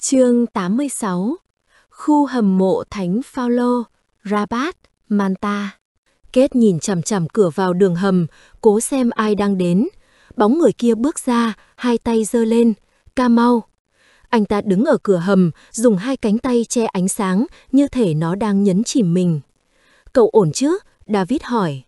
Chương 86. Khu hầm mộ Thánh Phaolô, Rabat, Manta. Kết nhìn chằm chằm cửa vào đường hầm, cố xem ai đang đến. Bóng người kia bước ra, hai tay giơ lên. Ca mau. Anh ta đứng ở cửa hầm, dùng hai cánh tay che ánh sáng, như thể nó đang nhấn chìm mình. Cậu ổn chứ? David hỏi.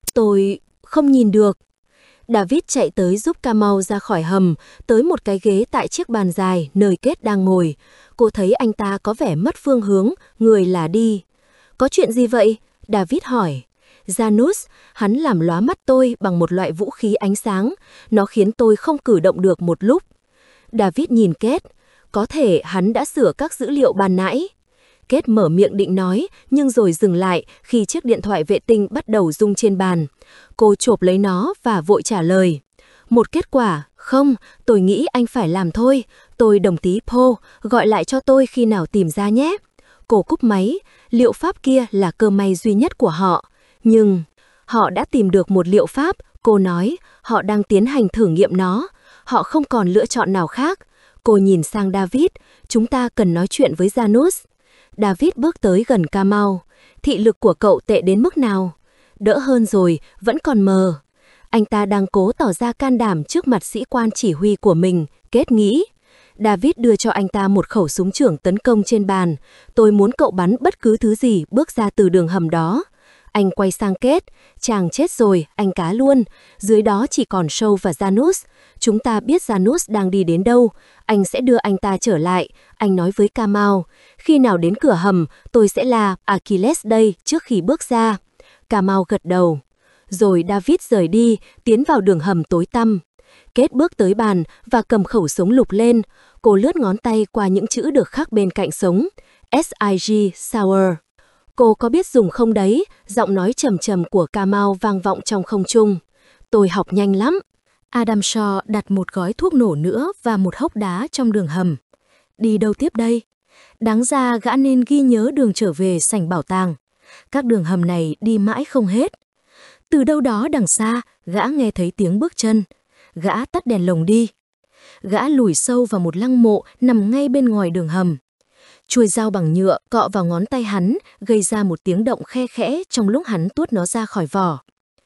Tôi không nhìn được. David chạy tới giúp Ca mau ra khỏi hầm, tới một cái ghế tại chiếc bàn dài nơi Kết đang ngồi. Cô thấy anh ta có vẻ mất phương hướng, người là đi. Có chuyện gì vậy? David hỏi. Janus, hắn làm lóa mắt tôi bằng một loại vũ khí ánh sáng. Nó khiến tôi không cử động được một lúc. David nhìn Kết. Có thể hắn đã sửa các dữ liệu ban nãy. Kết mở miệng định nói, nhưng rồi dừng lại khi chiếc điện thoại vệ tinh bắt đầu rung trên bàn. Cô chộp lấy nó và vội trả lời. Một kết quả, không, tôi nghĩ anh phải làm thôi. Tôi đồng tí Paul, gọi lại cho tôi khi nào tìm ra nhé. Cô cúp máy, liệu pháp kia là cơ may duy nhất của họ. Nhưng, họ đã tìm được một liệu pháp, cô nói, họ đang tiến hành thử nghiệm nó. Họ không còn lựa chọn nào khác. Cô nhìn sang David, chúng ta cần nói chuyện với Janus. David bước tới gần Ca mau. Thị lực của cậu tệ đến mức nào? Đỡ hơn rồi, vẫn còn mờ. Anh ta đang cố tỏ ra can đảm trước mặt sĩ quan chỉ huy của mình, Kết nghĩ. David đưa cho anh ta một khẩu súng trưởng tấn công trên bàn. Tôi muốn cậu bắn bất cứ thứ gì bước ra từ đường hầm đó. Anh quay sang Kết. Chàng chết rồi, anh cá luôn. Dưới đó chỉ còn Shaw và Janus. Chúng ta biết Janus đang đi đến đâu. Anh sẽ đưa anh ta trở lại. Anh nói với Ca mau. Khi nào đến cửa hầm, tôi sẽ là Achilles đây trước khi bước ra. Ca mau gật đầu. Rồi David rời đi, tiến vào đường hầm tối tăm. Kết bước tới bàn và cầm khẩu súng lục lên. Cô lướt ngón tay qua những chữ được khắc bên cạnh súng. SIG Sour. Cô có biết dùng không đấy? Giọng nói trầm trầm của Ca mau vang vọng trong không trung. Tôi học nhanh lắm. Adam Shaw đặt một gói thuốc nổ nữa và một hốc đá trong đường hầm. Đi đâu tiếp đây? Đáng ra gã nên ghi nhớ đường trở về sảnh bảo tàng. Các đường hầm này đi mãi không hết. Từ đâu đó đằng xa, gã nghe thấy tiếng bước chân. Gã tắt đèn lồng đi. Gã lùi sâu vào một lăng mộ nằm ngay bên ngoài đường hầm. Chuôi dao bằng nhựa cọ vào ngón tay hắn, gây ra một tiếng động khe khẽ trong lúc hắn tuốt nó ra khỏi vỏ.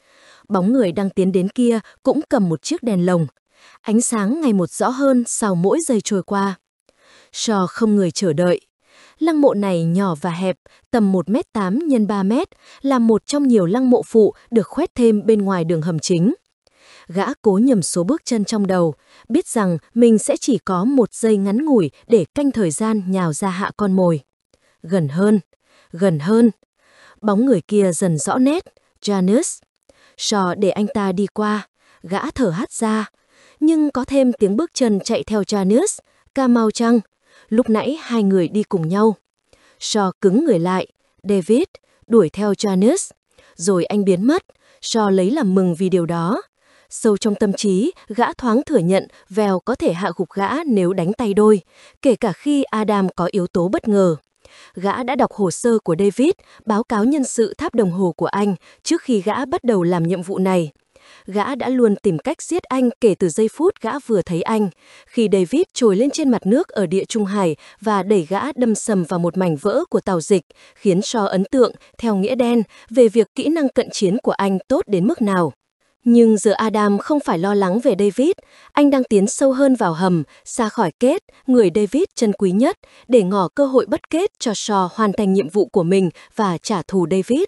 Bóng người đang tiến đến kia cũng cầm một chiếc đèn lồng. Ánh sáng ngày một rõ hơn sau mỗi giây trôi qua. Shaw không người chờ đợi. Lăng mộ này nhỏ và hẹp, tầm 1m8 x 3m, là một trong nhiều lăng mộ phụ được khoét thêm bên ngoài đường hầm chính. Gã cố nhầm số bước chân trong đầu, biết rằng mình sẽ chỉ có một giây ngắn ngủi để canh thời gian nhào ra hạ con mồi. Gần hơn, gần hơn. Bóng người kia dần rõ nét, Janus. Shaw để anh ta đi qua, gã thở hắt ra. Nhưng có thêm tiếng bước chân chạy theo Janus, Ca mau chăng? Lúc nãy hai người đi cùng nhau. Shaw cứng người lại. David đuổi theo Janus. Rồi anh biến mất. Shaw lấy làm mừng vì điều đó. Sâu trong tâm trí, gã thoáng thừa nhận Vel có thể hạ gục gã nếu đánh tay đôi, kể cả khi Adam có yếu tố bất ngờ. Gã đã đọc hồ sơ của David, báo cáo nhân sự tháp đồng hồ của anh trước khi gã bắt đầu làm nhiệm vụ này. Gã đã luôn tìm cách giết anh kể từ giây phút gã vừa thấy anh, khi David trồi lên trên mặt nước ở Địa Trung Hải và đẩy gã đâm sầm vào một mảnh vỡ của tàu dịch, khiến Shaw ấn tượng, theo nghĩa đen, về việc kỹ năng cận chiến của anh tốt đến mức nào. Nhưng giờ Adam không phải lo lắng về David, anh đang tiến sâu hơn vào hầm, xa khỏi Kết, người David trân quý nhất, để ngỏ cơ hội bất kết cho Shaw hoàn thành nhiệm vụ của mình và trả thù David.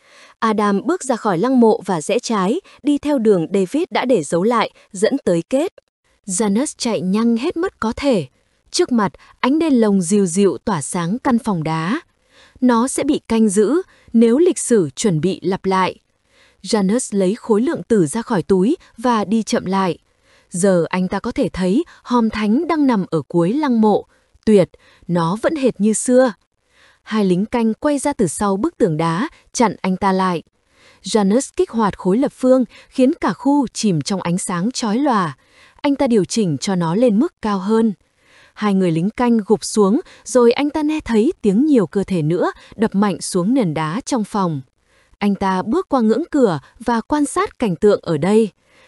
Adam bước ra khỏi lăng mộ và rẽ trái, đi theo đường David đã để dấu lại, dẫn tới Kết. Janus chạy nhanh hết mức có thể. Trước mặt, ánh đèn lồng dịu dịu tỏa sáng căn phòng đá. Nó sẽ bị canh giữ nếu lịch sử chuẩn bị lặp lại. Janus lấy khối lượng tử ra khỏi túi và đi chậm lại. Giờ anh ta có thể thấy hòm thánh đang nằm ở cuối lăng mộ. Tuyệt, nó vẫn hệt như xưa. Hai lính canh quay ra từ sau bức tường đá, chặn anh ta lại. Janus kích hoạt khối lập phương, khiến cả khu chìm trong ánh sáng chói lòa. Anh ta điều chỉnh cho nó lên mức cao hơn. Hai người lính canh gục xuống, rồi anh ta nghe thấy tiếng nhiều cơ thể nữa đập mạnh xuống nền đá trong phòng. Anh ta bước qua ngưỡng cửa và quan sát cảnh tượng ở đây.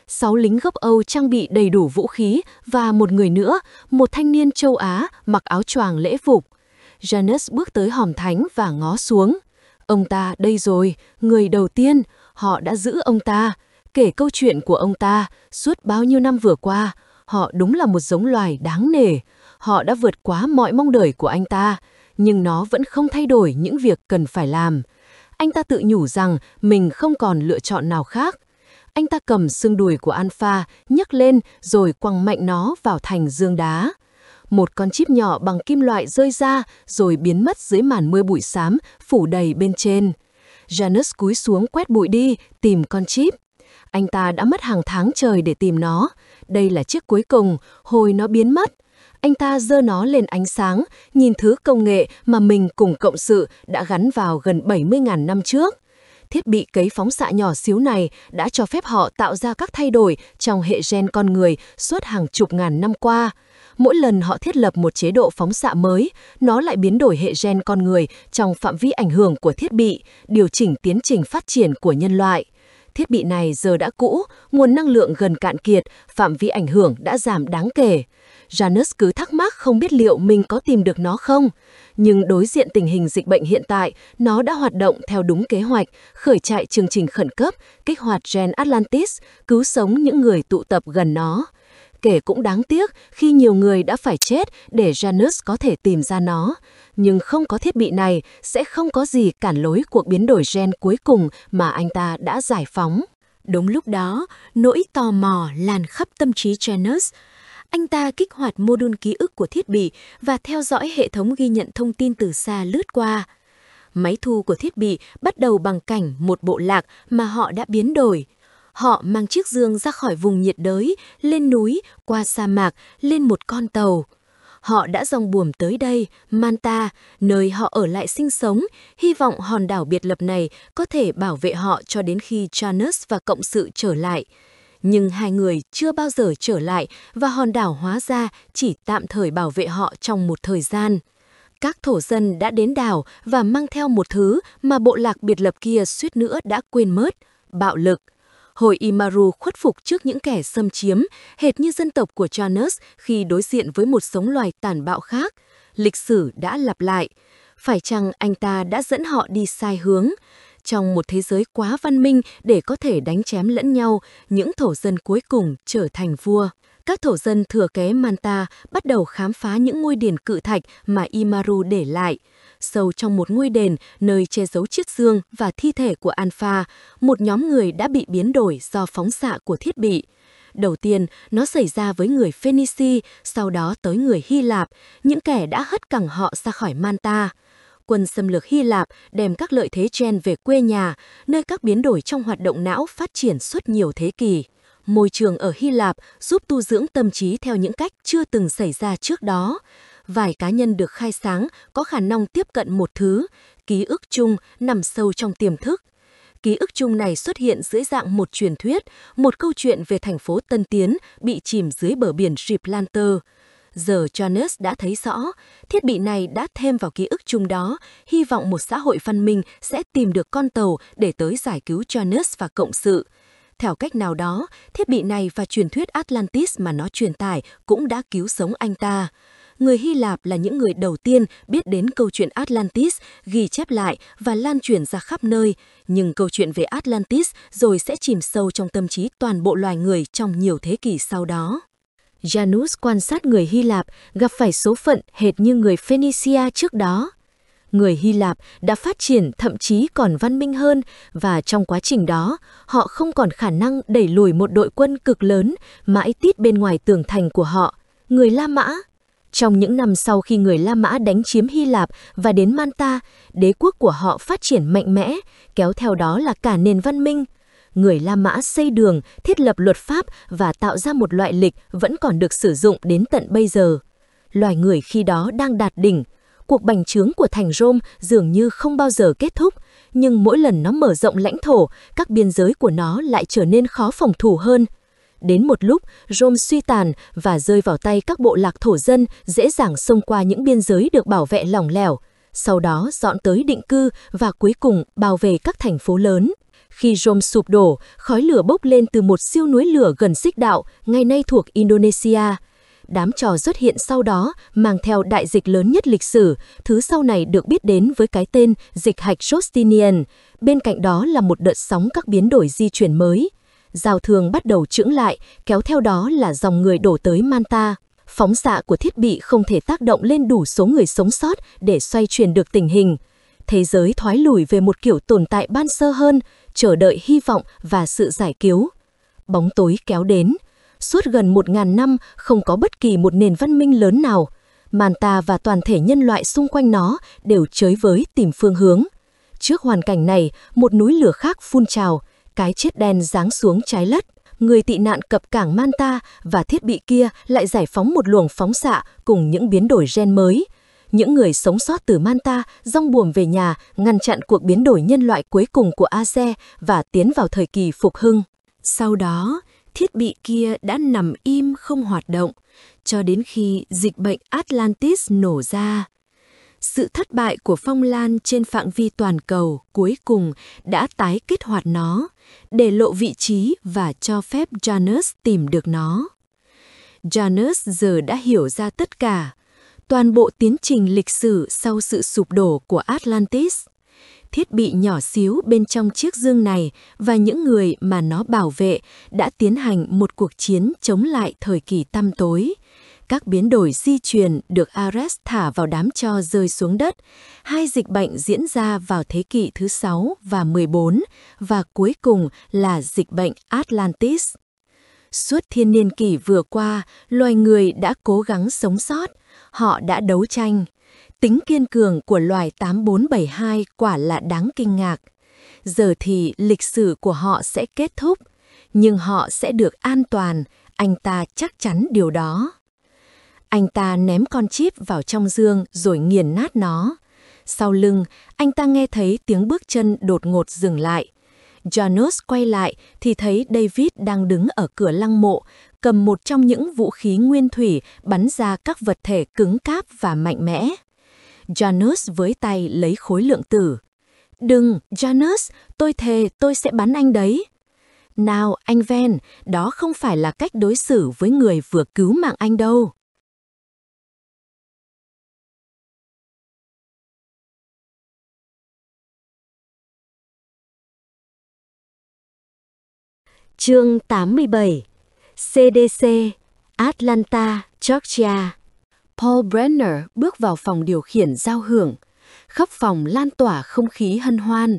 6 lính gốc Âu trang bị đầy đủ vũ khí và một người nữa, một thanh niên châu Á mặc áo choàng lễ phục. Janus bước tới hòm thánh và ngó xuống. Ông ta đây rồi, người đầu tiên, họ đã giữ ông ta, kể câu chuyện của ông ta suốt bao nhiêu năm vừa qua. Họ đúng là một giống loài đáng nể. Họ đã vượt quá mọi mong đợi của anh ta, nhưng nó vẫn không thay đổi những việc cần phải làm. Anh ta tự nhủ rằng mình không còn lựa chọn nào khác. Anh ta cầm xương đùi của Alpha, nhấc lên rồi quăng mạnh nó vào thành giương đá. Một con chip nhỏ bằng kim loại rơi ra rồi biến mất dưới màn mưa bụi xám phủ đầy bên trên. Janus cúi xuống quét bụi đi, tìm con chip. Anh ta đã mất hàng tháng trời để tìm nó. Đây là chiếc cuối cùng, hồi nó biến mất. Anh ta giơ nó lên ánh sáng, nhìn thứ công nghệ mà mình cùng cộng sự đã gắn vào gần 70.000 năm trước. Thiết bị cấy phóng xạ nhỏ xíu này đã cho phép họ tạo ra các thay đổi trong hệ gen con người suốt hàng chục ngàn năm qua. Mỗi lần họ thiết lập một chế độ phóng xạ mới, nó lại biến đổi hệ gen con người trong phạm vi ảnh hưởng của thiết bị, điều chỉnh tiến trình phát triển của nhân loại. Thiết bị này giờ đã cũ, nguồn năng lượng gần cạn kiệt, phạm vi ảnh hưởng đã giảm đáng kể. Janus cứ thắc mắc không biết liệu mình có tìm được nó không. Nhưng đối diện tình hình dịch bệnh hiện tại, nó đã hoạt động theo đúng kế hoạch, khởi chạy chương trình khẩn cấp, kích hoạt gen Atlantis, cứu sống những người tụ tập gần nó. Kể cũng đáng tiếc khi nhiều người đã phải chết để Janus có thể tìm ra nó. Nhưng không có thiết bị này, sẽ không có gì cản lối cuộc biến đổi gen cuối cùng mà anh ta đã giải phóng. Đúng lúc đó, nỗi tò mò lan khắp tâm trí Janus. Anh ta kích hoạt mô đun ký ức của thiết bị và theo dõi hệ thống ghi nhận thông tin từ xa lướt qua. Máy thu của thiết bị bắt đầu bằng cảnh một bộ lạc mà họ đã biến đổi. Họ mang chiếc giường ra khỏi vùng nhiệt đới, lên núi, qua sa mạc, lên một con tàu. Họ đã dòng buồm tới đây, Manta, nơi họ ở lại sinh sống, hy vọng hòn đảo biệt lập này có thể bảo vệ họ cho đến khi Janus và cộng sự trở lại. Nhưng hai người chưa bao giờ trở lại và hòn đảo hóa ra chỉ tạm thời bảo vệ họ trong một thời gian. Các thổ dân đã đến đảo và mang theo một thứ mà bộ lạc biệt lập kia suýt nữa đã quên mất, bạo lực. Hồi Imaru khuất phục trước những kẻ xâm chiếm, hệt như dân tộc của Janus khi đối diện với một giống loài tàn bạo khác. Lịch sử đã lặp lại. Phải chăng anh ta đã dẫn họ đi sai hướng? Trong một thế giới quá văn minh để có thể đánh chém lẫn nhau, những thổ dân cuối cùng trở thành vua. Các thổ dân thừa kế Manta bắt đầu khám phá những ngôi đền cự thạch mà Imaru để lại. Sâu trong một ngôi đền, nơi che giấu chiếc giương và thi thể của Alpha, một nhóm người đã bị biến đổi do phóng xạ của thiết bị. Đầu tiên, nó xảy ra với người Phoenici, sau đó tới người Hy Lạp, những kẻ đã hất cẳng họ ra khỏi Manta. Quân xâm lược Hy Lạp đem các lợi thế gen về quê nhà, nơi các biến đổi trong hoạt động não phát triển suốt nhiều thế kỷ. Môi trường ở Hy Lạp giúp tu dưỡng tâm trí theo những cách chưa từng xảy ra trước đó. Vài cá nhân được khai sáng có khả năng tiếp cận một thứ, ký ức chung nằm sâu trong tiềm thức. Ký ức chung này xuất hiện dưới dạng một truyền thuyết, một câu chuyện về thành phố Tân Tiến bị chìm dưới bờ biển Gibraltar. Giờ Janus đã thấy rõ, thiết bị này đã thêm vào ký ức chung đó, hy vọng một xã hội văn minh sẽ tìm được con tàu để tới giải cứu Janus và cộng sự. Theo cách nào đó, thiết bị này và truyền thuyết Atlantis mà nó truyền tải cũng đã cứu sống anh ta. Người Hy Lạp là những người đầu tiên biết đến câu chuyện Atlantis, ghi chép lại và lan truyền ra khắp nơi. Nhưng câu chuyện về Atlantis rồi sẽ chìm sâu trong tâm trí toàn bộ loài người trong nhiều thế kỷ sau đó. Janus quan sát người Hy Lạp gặp phải số phận hệt như người Phoenicia trước đó. Người Hy Lạp đã phát triển thậm chí còn văn minh hơn và trong quá trình đó, họ không còn khả năng đẩy lùi một đội quân cực lớn mãi tít bên ngoài tường thành của họ, người La Mã. Trong những năm sau khi người La Mã đánh chiếm Hy Lạp và đến Manta, đế quốc của họ phát triển mạnh mẽ, kéo theo đó là cả nền văn minh. Người La Mã xây đường, thiết lập luật pháp và tạo ra một loại lịch vẫn còn được sử dụng đến tận bây giờ. Loài người khi đó đang đạt đỉnh. Cuộc bành trướng của thành Rome dường như không bao giờ kết thúc, nhưng mỗi lần nó mở rộng lãnh thổ, các biên giới của nó lại trở nên khó phòng thủ hơn. Đến một lúc, Rome suy tàn và rơi vào tay các bộ lạc thổ dân dễ dàng xông qua những biên giới được bảo vệ lỏng lẻo, sau đó dọn tới định cư và cuối cùng bao vây các thành phố lớn. Khi Rome sụp đổ, khói lửa bốc lên từ một siêu núi lửa gần Xích Đạo, ngày nay thuộc Indonesia. Đám trò xuất hiện sau đó mang theo đại dịch lớn nhất lịch sử, thứ sau này được biết đến với cái tên dịch hạch Justinian. Bên cạnh đó là một đợt sóng các biến đổi di chuyển mới. Giao thương bắt đầu chững lại, kéo theo đó là dòng người đổ tới Manta. Phóng xạ của thiết bị không thể tác động lên đủ số người sống sót để xoay chuyển được tình hình. Thế giới thoái lùi về một kiểu tồn tại ban sơ hơn, chờ đợi hy vọng và sự giải cứu. Bóng tối kéo đến. Suốt gần 1000 năm không có bất kỳ một nền văn minh lớn nào. Manta và toàn thể nhân loại xung quanh nó đều chới với tìm phương hướng. Trước hoàn cảnh này, một núi lửa khác phun trào, cái chết đen giáng xuống trái đất. Người tị nạn cập cảng Manta và thiết bị kia lại giải phóng một luồng phóng xạ cùng những biến đổi gen mới. Những người sống sót từ Manta dong buồm về nhà, ngăn chặn cuộc biến đổi nhân loại cuối cùng của Aze và tiến vào thời kỳ phục hưng. Sau đó, thiết bị kia đã nằm im không hoạt động, cho đến khi dịch bệnh Atlantis nổ ra. Sự thất bại của Phong Lan trên phạm vi toàn cầu cuối cùng đã tái kích hoạt nó, để lộ vị trí và cho phép Janus tìm được nó. Janus giờ đã hiểu ra tất cả, toàn bộ tiến trình lịch sử sau sự sụp đổ của Atlantis. Thiết bị nhỏ xíu bên trong chiếc dương này và những người mà nó bảo vệ đã tiến hành một cuộc chiến chống lại thời kỳ tăm tối. Các biến đổi di truyền được Ares thả vào đám tro rơi xuống đất. 2 dịch bệnh diễn ra vào thế kỷ thứ 6 và 14 và cuối cùng là dịch bệnh Atlantis. Suốt thiên niên kỷ vừa qua, loài người đã cố gắng sống sót. Họ đã đấu tranh. Tính kiên cường của loài 8472 quả là đáng kinh ngạc. Giờ thì lịch sử của họ sẽ kết thúc, nhưng họ sẽ được an toàn, anh ta chắc chắn điều đó. Anh ta ném con chip vào trong dương rồi nghiền nát nó. Sau lưng, anh ta nghe thấy tiếng bước chân đột ngột dừng lại. Janus quay lại thì thấy David đang đứng ở cửa lăng mộ, cầm một trong những vũ khí nguyên thủy bắn ra các vật thể cứng cáp và mạnh mẽ. Janus với tay lấy khối lượng tử. Đừng, Janus, tôi thề tôi sẽ bắn anh đấy. Nào, anh Ven, đó không phải là cách đối xử với người vừa cứu mạng anh đâu. Chương 87. CDC, Atlanta, Georgia. Paul Brenner bước vào phòng điều khiển giao hưởng. Khắp phòng lan tỏa không khí hân hoan.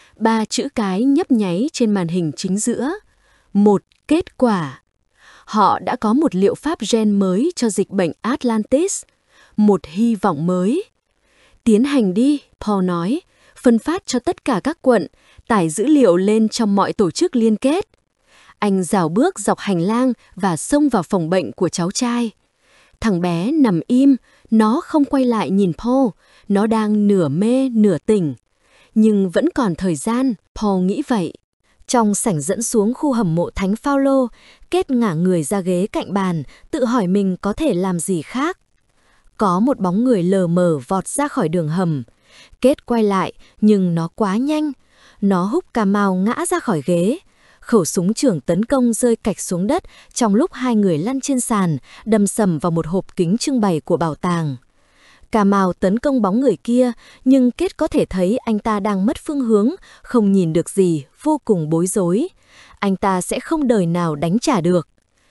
3 chữ cái nhấp nháy trên màn hình chính giữa. Một kết quả. Họ đã có một liệu pháp gen mới cho dịch bệnh Atlantis. Một hy vọng mới. Tiến hành đi, Paul nói. Phân phát cho tất cả các quận, tải dữ liệu lên trong mọi tổ chức liên kết. Anh rảo bước dọc hành lang và xông vào phòng bệnh của cháu trai. Thằng bé nằm im, nó không quay lại nhìn Paul, nó đang nửa mê nửa tỉnh. Nhưng vẫn còn thời gian, Paul nghĩ vậy. Trong sảnh dẫn xuống khu hầm mộ Thánh Phaolô, Kết ngả người ra ghế cạnh bàn, tự hỏi mình có thể làm gì khác. Có một bóng người lờ mờ vọt ra khỏi đường hầm. Kết quay lại, nhưng nó quá nhanh. Nó húc Cà Mau ngã ra khỏi ghế. Khẩu súng trường tấn công rơi cạch xuống đất trong lúc 2 người lăn trên sàn, đâm sầm vào một hộp kính trưng bày của bảo tàng. Cà Mau tấn công bóng người kia, nhưng Kết có thể thấy anh ta đang mất phương hướng, không nhìn được gì, vô cùng bối rối. Anh ta sẽ không đời nào đánh trả được.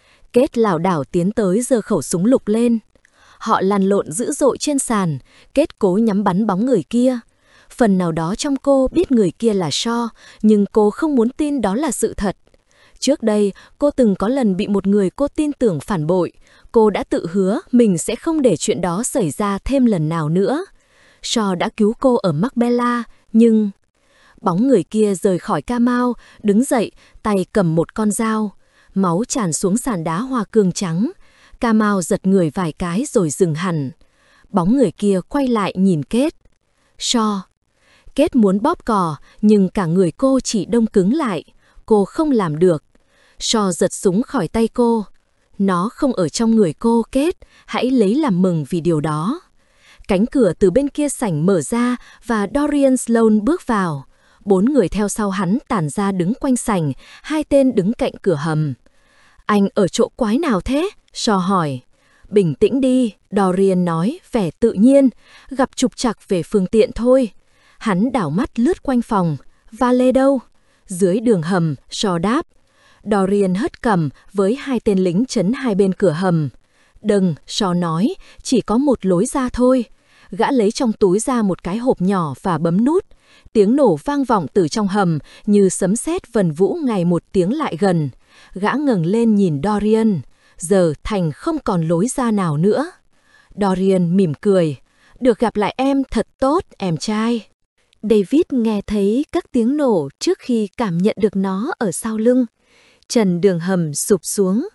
Kết lảo đảo tiến tới giơ khẩu súng lục lên. Họ lăn lộn dữ dội trên sàn, Kết cố nhắm bắn bóng người kia. Phần nào đó trong cô biết người kia là Shaw, nhưng cô không muốn tin đó là sự thật. Trước đây, cô từng có lần bị một người cô tin tưởng phản bội. Cô đã tự hứa mình sẽ không để chuyện đó xảy ra thêm lần nào nữa. Shaw đã cứu cô ở Marbella, nhưng... Bóng người kia rời khỏi Cà Mau, đứng dậy, tay cầm một con dao. Máu tràn xuống sàn đá hoa cương trắng. Cà Mau giật người vài cái rồi dừng hẳn. Bóng người kia quay lại nhìn Kết. Shaw. Kết muốn bóp cò, nhưng cả người cô chỉ đông cứng lại. Cô không làm được. Shaw giật súng khỏi tay cô. Nó không ở trong người cô, Kết. Hãy lấy làm mừng vì điều đó. Cánh cửa từ bên kia sảnh mở ra và Dorian Sloane bước vào. 4 người theo sau hắn tản ra đứng quanh sảnh, 2 tên đứng cạnh cửa hầm. Anh ở chỗ quái nào thế? Shaw hỏi. Bình tĩnh đi, Dorian nói, vẻ tự nhiên, gặp trục trặc về phương tiện thôi. Hắn đảo mắt lướt quanh phòng. Valet đâu? Dưới đường hầm, Shaw đáp. Dorian hất cằm với 2 tên lính trấn hai bên cửa hầm. Đừng, Shaw nói, chỉ có một lối ra thôi. Gã lấy trong túi ra một cái hộp nhỏ và bấm nút. Tiếng nổ vang vọng từ trong hầm như sấm sét vần vũ ngày một tiếng lại gần. Gã ngẩng lên nhìn Dorian. Giờ thành không còn lối ra nào nữa. Dorian mỉm cười. Được gặp lại em thật tốt, em trai. David nghe thấy các tiếng nổ trước khi cảm nhận được nó ở sau lưng. Trần đường hầm sụp xuống.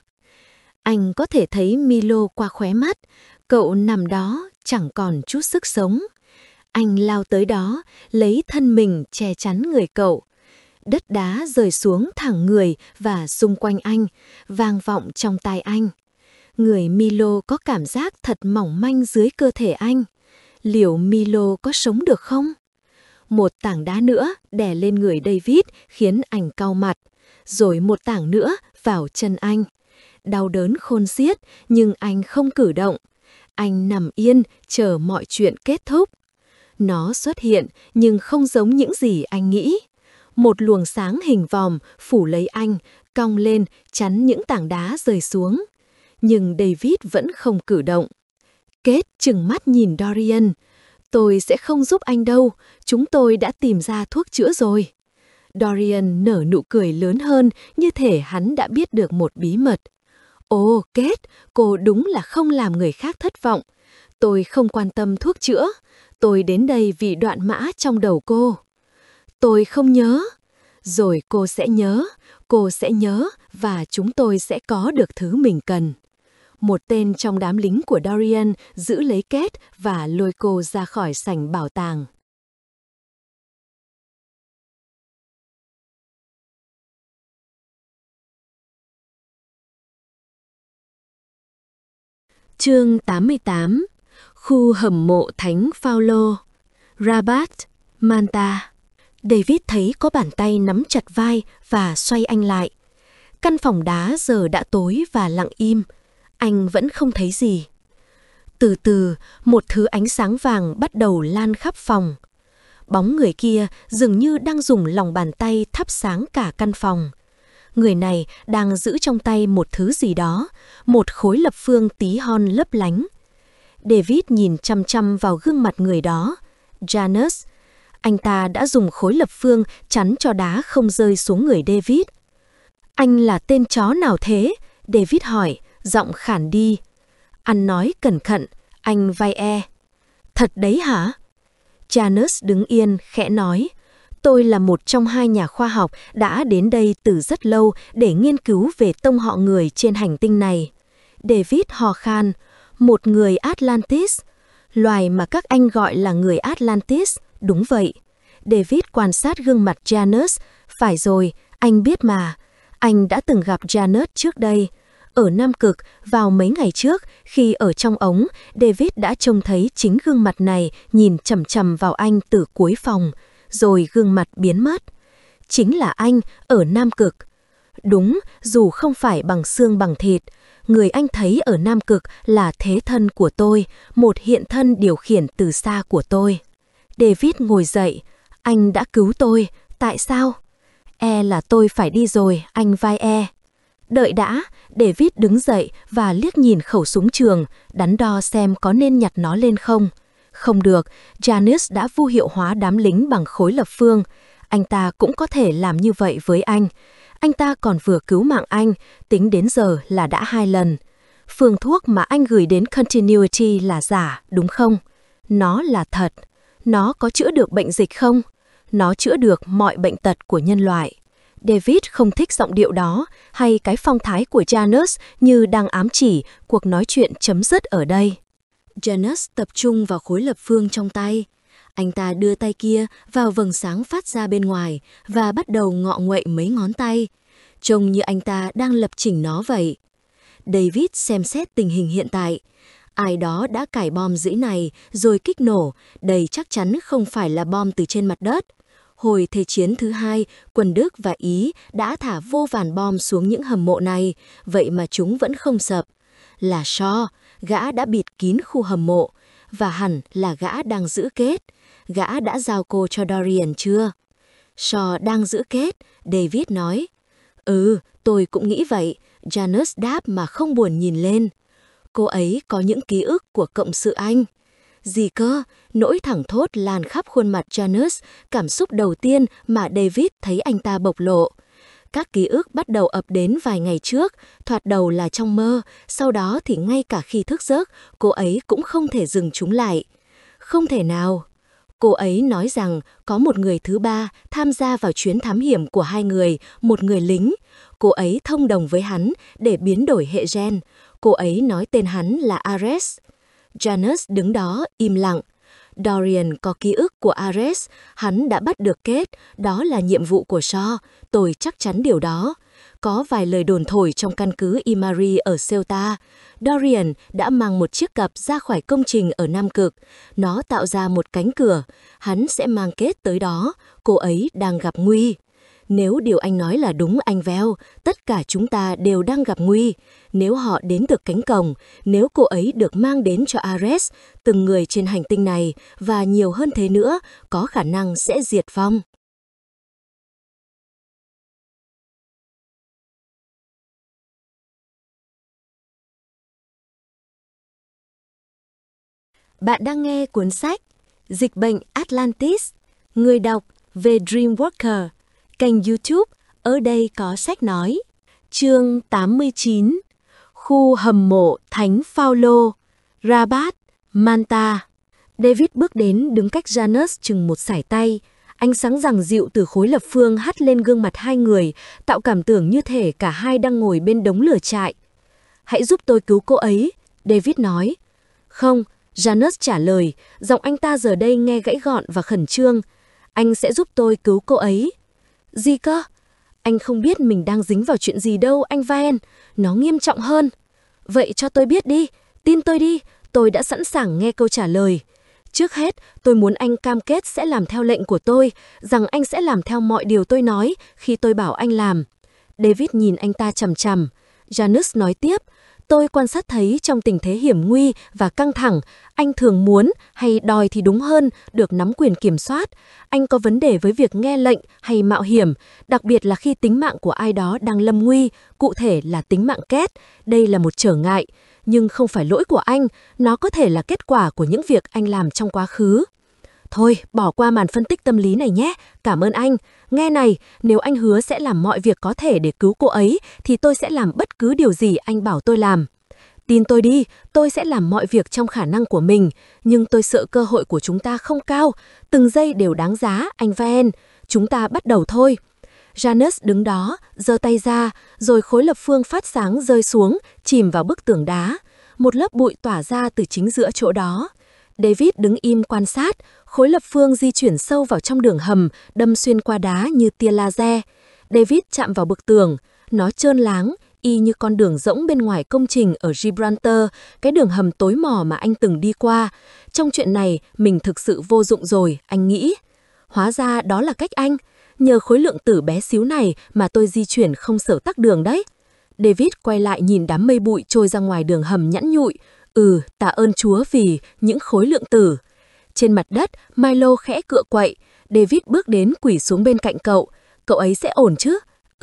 Anh có thể thấy Milo qua khóe mắt. Cậu nằm đó chẳng còn chút sức sống. Anh lao tới đó, lấy thân mình che chắn người cậu. Đất đá rơi xuống thẳng người và xung quanh anh, vang vọng trong tai anh. Người Milo có cảm giác thật mỏng manh dưới cơ thể anh. Liệu Milo có sống được không? Một tảng đá nữa đè lên người David khiến anh cau mặt. Rồi một tảng nữa vào chân anh. Đau đớn khôn xiết nhưng anh không cử động. Anh nằm yên chờ mọi chuyện kết thúc. Nó xuất hiện nhưng không giống những gì anh nghĩ. Một luồng sáng hình vòm phủ lấy anh, cong lên chắn những tảng đá rơi xuống. Nhưng David vẫn không cử động. Kate trừng mắt nhìn Dorian. Tôi sẽ không giúp anh đâu, chúng tôi đã tìm ra thuốc chữa rồi. Dorian nở nụ cười lớn hơn như thể hắn đã biết được một bí mật. Ồ, Kate, cô đúng là không làm người khác thất vọng. Tôi không quan tâm thuốc chữa. Tôi đến đây vì đoạn mã trong đầu cô. Tôi không nhớ. Rồi cô sẽ nhớ và chúng tôi sẽ có được thứ mình cần. Một tên trong đám lính của Dorian giữ lấy Kate và lôi cô ra khỏi sảnh bảo tàng. Chương 88. Khu hầm mộ Thánh Phaolô, Rabat, Manta. David thấy có bàn tay nắm chặt vai và xoay anh lại. Căn phòng đá giờ đã tối và lặng im. Anh vẫn không thấy gì. Từ từ, một thứ ánh sáng vàng bắt đầu lan khắp phòng. Bóng người kia dường như đang dùng lòng bàn tay thắp sáng cả căn phòng. Người này đang giữ trong tay một thứ gì đó, một khối lập phương tí hon lấp lánh. David nhìn chăm chăm vào gương mặt người đó. Janus. Anh ta đã dùng khối lập phương chắn cho đá không rơi xuống người David. Anh là tên chó nào thế? David hỏi, giọng khản đi. Anh nói cẩn thận, anh vai e. Thật đấy hả? Janus đứng yên, khẽ nói. Tôi là một trong 2 nhà khoa học đã đến đây từ rất lâu để nghiên cứu về tông họ người trên hành tinh này. David hò khan. Một người Atlantis. Loài mà các anh gọi là người Atlantis. Đúng vậy. David quan sát gương mặt Janus. Phải rồi, anh biết mà. Anh đã từng gặp Janus trước đây. Ở Nam Cực, vào mấy ngày trước, khi ở trong ống, David đã trông thấy chính gương mặt này nhìn chằm chằm vào anh từ cuối phòng. Rồi gương mặt biến mất. Chính là anh ở Nam Cực. Đúng, dù không phải bằng xương bằng thịt. Người anh thấy ở Nam Cực là thế thân của tôi, một hiện thân điều khiển từ xa của tôi. David ngồi dậy. Anh đã cứu tôi. Tại sao? E là tôi phải đi rồi, anh vai e. Đợi đã, David đứng dậy và liếc nhìn khẩu súng trường, đắn đo xem có nên nhặt nó lên không. Không được, Janus đã vô hiệu hóa đám lính bằng khối lập phương. Anh ta cũng có thể làm như vậy với anh. Anh ta còn vừa cứu mạng anh, tính đến giờ là đã 2 lần. Phương thuốc mà anh gửi đến Continuity là giả, đúng không? Nó là thật. Nó có chữa được bệnh dịch không? Nó chữa được mọi bệnh tật của nhân loại. David không thích giọng điệu đó hay cái phong thái của Janus như đang ám chỉ cuộc nói chuyện chấm dứt ở đây. Janus tập trung vào khối lập phương trong tay. Anh ta đưa tay kia vào vầng sáng phát ra bên ngoài và bắt đầu ngọ nguậy mấy ngón tay. Trông như anh ta đang lập chỉnh nó vậy. David xem xét tình hình hiện tại. Ai đó đã cài bom dĩ này rồi kích nổ, đây chắc chắn không phải là bom từ trên mặt đất. Hồi Thế chiến thứ hai, quân Đức và Ý đã thả vô vàn bom xuống những hầm mộ này, vậy mà chúng vẫn không sập. Là Shaw, gã đã bịt kín khu hầm mộ, và hẳn là gã đang giữ kết. Gã đã giao cô cho Dorian chưa? Shaw đang giữ kết, David nói. Tôi cũng nghĩ vậy, Janus đáp mà không buồn nhìn lên. Cô ấy có những ký ức của cộng sự anh. Gì cơ? Nỗi thẳng thốt lan khắp khuôn mặt Janus, cảm xúc đầu tiên mà David thấy anh ta bộc lộ. Các ký ức bắt đầu ập đến vài ngày trước, thoạt đầu là trong mơ, sau đó thì ngay cả khi thức giấc, cô ấy cũng không thể dừng chúng lại. Không thể nào. Cô ấy nói rằng có một người thứ ba tham gia vào chuyến thám hiểm của hai người, một người lính. Cô ấy thông đồng với hắn để biến đổi hệ gen. Cô ấy nói tên hắn là Ares. Janus đứng đó im lặng. Dorian có ký ức của Ares, hắn đã bắt được kết, đó là nhiệm vụ của Shaw, tôi chắc chắn điều đó. Có vài lời đồn thổi trong căn cứ Imari ở Ceuta. Dorian đã mang một chiếc cặp ra khỏi công trình ở Nam Cực. Nó tạo ra một cánh cửa. Hắn sẽ mang kết tới đó. Cô ấy đang gặp nguy. Nếu điều anh nói là đúng anh Veo, tất cả chúng ta đều đang gặp nguy. Nếu họ đến được cánh cổng, nếu cô ấy được mang đến cho Ares, từng người trên hành tinh này, và nhiều hơn thế nữa, có khả năng sẽ diệt vong. Bạn đang nghe cuốn sách Dịch bệnh Atlantis, người đọc về Dreamwalker, kênh YouTube Ở đây có sách nói. Chương 89, khu hầm mộ Thánh Phaolô, Rabat, Manta. David bước đến đứng cách Janus chừng một sải tay. Ánh sáng rạng dịu từ khối lập phương hắt lên gương mặt hai người, tạo cảm tưởng như thể cả hai đang ngồi bên đống lửa trại. Hãy giúp tôi cứu cô ấy, David nói. Không, Janus trả lời, giọng anh ta giờ đây nghe gãy gọn và khẩn trương. Anh sẽ giúp tôi cứu cô ấy. Gì cơ? Anh không biết mình đang dính vào chuyện gì đâu, anh Vaen. Nó nghiêm trọng hơn. Vậy cho tôi biết đi, tin tôi đi, tôi đã sẵn sàng nghe câu trả lời. Trước hết, tôi muốn anh cam kết sẽ làm theo lệnh của tôi, rằng anh sẽ làm theo mọi điều tôi nói khi tôi bảo anh làm. David nhìn anh ta chằm chằm. Janus nói tiếp, tôi quan sát thấy trong tình thế hiểm nguy và căng thẳng, anh thường muốn, hay đòi thì đúng hơn, được nắm quyền kiểm soát. Anh có vấn đề với việc nghe lệnh hay mạo hiểm, đặc biệt là khi tính mạng của ai đó đang lâm nguy, cụ thể là tính mạng Két. Đây là một trở ngại, nhưng không phải lỗi của anh, nó có thể là kết quả của những việc anh làm trong quá khứ. Thôi, bỏ qua màn phân tích tâm lý này nhé, cảm ơn anh. Nghe này, nếu anh hứa sẽ làm mọi việc có thể để cứu cô ấy, thì tôi sẽ làm bất cứ điều gì anh bảo tôi làm. Tin tôi đi, tôi sẽ làm mọi việc trong khả năng của mình, nhưng tôi sợ cơ hội của chúng ta không cao. Từng giây đều đáng giá, anh Vaen. Chúng ta bắt đầu thôi. Janus đứng đó, giơ tay ra, rồi khối lập phương phát sáng rơi xuống, chìm vào bức tường đá. Một lớp bụi tỏa ra từ chính giữa chỗ đó. David đứng im quan sát, khối lập phương di chuyển sâu vào trong đường hầm, đâm xuyên qua đá như tia laser. David chạm vào bức tường, nó trơn láng, y như con đường rỗng bên ngoài công trình ở Gibraltar, cái đường hầm tối mò mà anh từng đi qua. Trong chuyện này, mình thực sự vô dụng rồi, anh nghĩ. Hóa ra đó là cách anh. Nhờ khối lượng tử bé xíu này mà tôi di chuyển không sở tắc đường đấy. David quay lại nhìn đám mây bụi trôi ra ngoài đường hầm nhẵn nhụi. Tạ ơn Chúa vì những khối lượng tử. Trên mặt đất, Milo khẽ cựa quậy. David bước đến quỳ xuống bên cạnh cậu. Cậu ấy sẽ ổn chứ?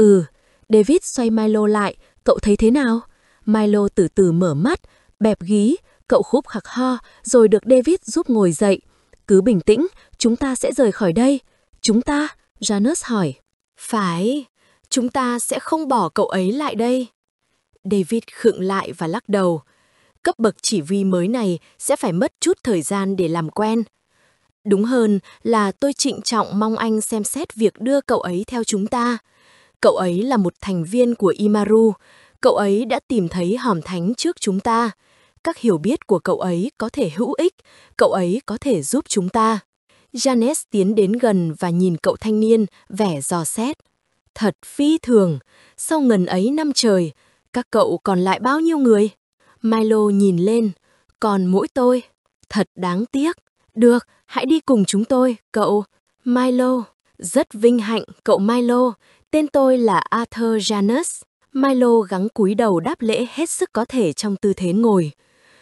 David xoay Milo lại. Cậu thấy thế nào? Milo từ từ mở mắt, bẹp gí. Cậu khúp khặc ho, rồi được David giúp ngồi dậy. Cứ bình tĩnh, chúng ta sẽ rời khỏi đây. Chúng ta? Janus hỏi. Phải, chúng ta sẽ không bỏ cậu ấy lại đây. David khựng lại và lắc đầu. Cấp bậc chỉ huy mới này sẽ phải mất chút thời gian để làm quen. Đúng hơn là tôi trịnh trọng mong anh xem xét việc đưa cậu ấy theo chúng ta. Cậu ấy là một thành viên của Imaru. Cậu ấy đã tìm thấy hòm thánh trước chúng ta. Các hiểu biết của cậu ấy có thể hữu ích. Cậu ấy có thể giúp chúng ta. Janet tiến đến gần và nhìn cậu thanh niên, vẻ dò xét. Thật phi thường. Sau ngần ấy năm trời, các cậu còn lại bao nhiêu người? Milo nhìn lên. Còn mỗi tôi. Thật đáng tiếc. Được, hãy đi cùng chúng tôi, cậu. Milo. Rất vinh hạnh, cậu Milo, tên tôi là Arthur Janus. Milo gắng cúi đầu đáp lễ hết sức có thể trong tư thế ngồi.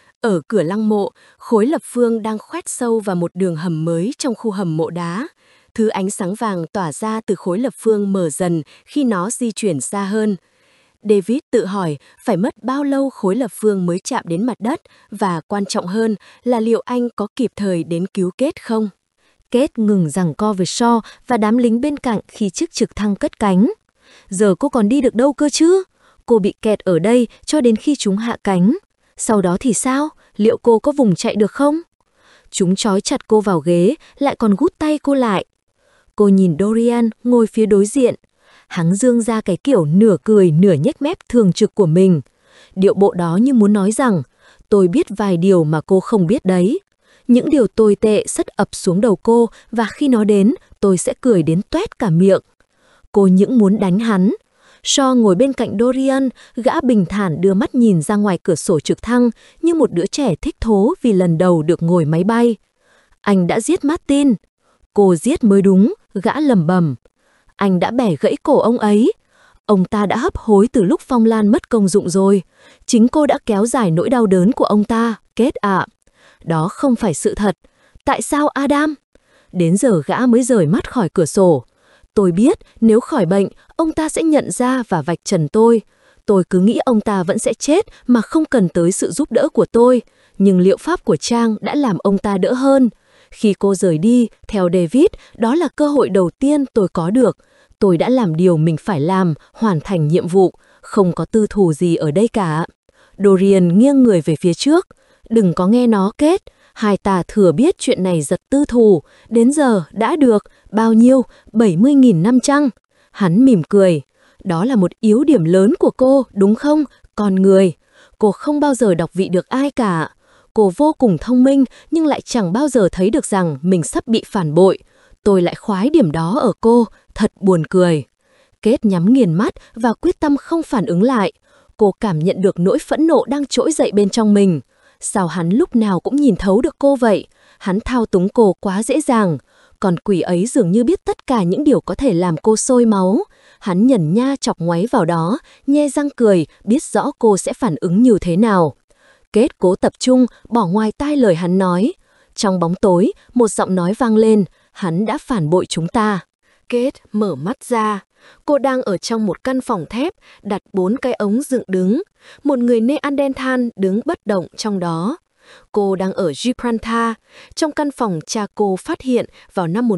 Ở cửa lăng mộ, khối lập phương đang khoét sâu vào một đường hầm mới trong khu hầm mộ đá. Thứ ánh sáng vàng tỏa ra từ khối lập phương mở dần khi nó di chuyển xa hơn. David tự hỏi phải mất bao lâu khối lập phương mới chạm đến mặt đất và quan trọng hơn là liệu anh có kịp thời đến cứu Kate không? Kate ngừng giằng co với Shaw và đám lính bên cạnh khi chiếc trực thăng cất cánh. Giờ cô còn đi được đâu cơ chứ? Cô bị kẹt ở đây cho đến khi chúng hạ cánh. Sau đó thì sao? Liệu cô có vùng chạy được không? Chúng trói chặt cô vào ghế, lại còn gút tay cô lại. Cô nhìn Dorian ngồi phía đối diện. Hắn dương ra cái kiểu nửa cười nửa nhếch mép thường trực của mình. Điệu bộ đó như muốn nói rằng, tôi biết vài điều mà cô không biết đấy. Những điều tồi tệ sất ập xuống đầu cô và khi nó đến, tôi sẽ cười đến toét cả miệng. Cô những muốn đánh hắn. Shaw ngồi bên cạnh Dorian, gã bình thản đưa mắt nhìn ra ngoài cửa sổ trực thăng như một đứa trẻ thích thố vì lần đầu được ngồi máy bay. Anh đã giết Martin. Cô giết mới đúng, gã lẩm bẩm. Anh đã bẻ gãy cổ ông ấy. Ông ta đã hấp hối từ lúc Phong Lan mất công dụng rồi. Chính cô đã kéo dài nỗi đau đớn của ông ta, Kate ạ. Đó không phải sự thật. Tại sao Adam? Đến giờ gã mới rời mắt khỏi cửa sổ. Tôi biết nếu khỏi bệnh, ông ta sẽ nhận ra và vạch trần tôi. Tôi cứ nghĩ ông ta vẫn sẽ chết mà không cần tới sự giúp đỡ của tôi. Nhưng liệu pháp của Trang đã làm ông ta đỡ hơn. Khi cô rời đi, theo David, đó là cơ hội đầu tiên tôi có được. Tôi đã làm điều mình phải làm, hoàn thành nhiệm vụ. Không có tư thù gì ở đây cả. Dorian nghiêng người về phía trước. Đừng có nghe nó Kate. Hai ta thừa biết chuyện này giật tư thù. Đến giờ đã được. Bao nhiêu? 70.000 năm chăng? Hắn mỉm cười. Đó là một yếu điểm lớn của cô, đúng không? Con người. Cô không bao giờ đọc vị được ai cả. Cô vô cùng thông minh nhưng lại chẳng bao giờ thấy được rằng mình sắp bị phản bội. Tôi lại khoái điểm đó ở cô. Thật buồn cười. Kate nhắm nghiền mắt và quyết tâm không phản ứng lại. Cô cảm nhận được nỗi phẫn nộ đang trỗi dậy bên trong mình. Sao hắn lúc nào cũng nhìn thấu được cô vậy? Hắn thao túng cô quá dễ dàng. Còn quỷ ấy dường như biết tất cả những điều có thể làm cô sôi máu. Hắn nhẩn nha chọc ngoáy vào đó, nhe răng cười, biết rõ cô sẽ phản ứng như thế nào. Kate cố tập trung, bỏ ngoài tai lời hắn nói. Trong bóng tối, một giọng nói vang lên, hắn đã phản bội chúng ta. Kate mở mắt ra. Cô đang ở trong một căn phòng thép, đặt 4 cái ống dựng đứng. Một người Neanderthal đứng bất động trong đó. Cô đang ở Gibraltar, trong căn phòng cha cô phát hiện vào năm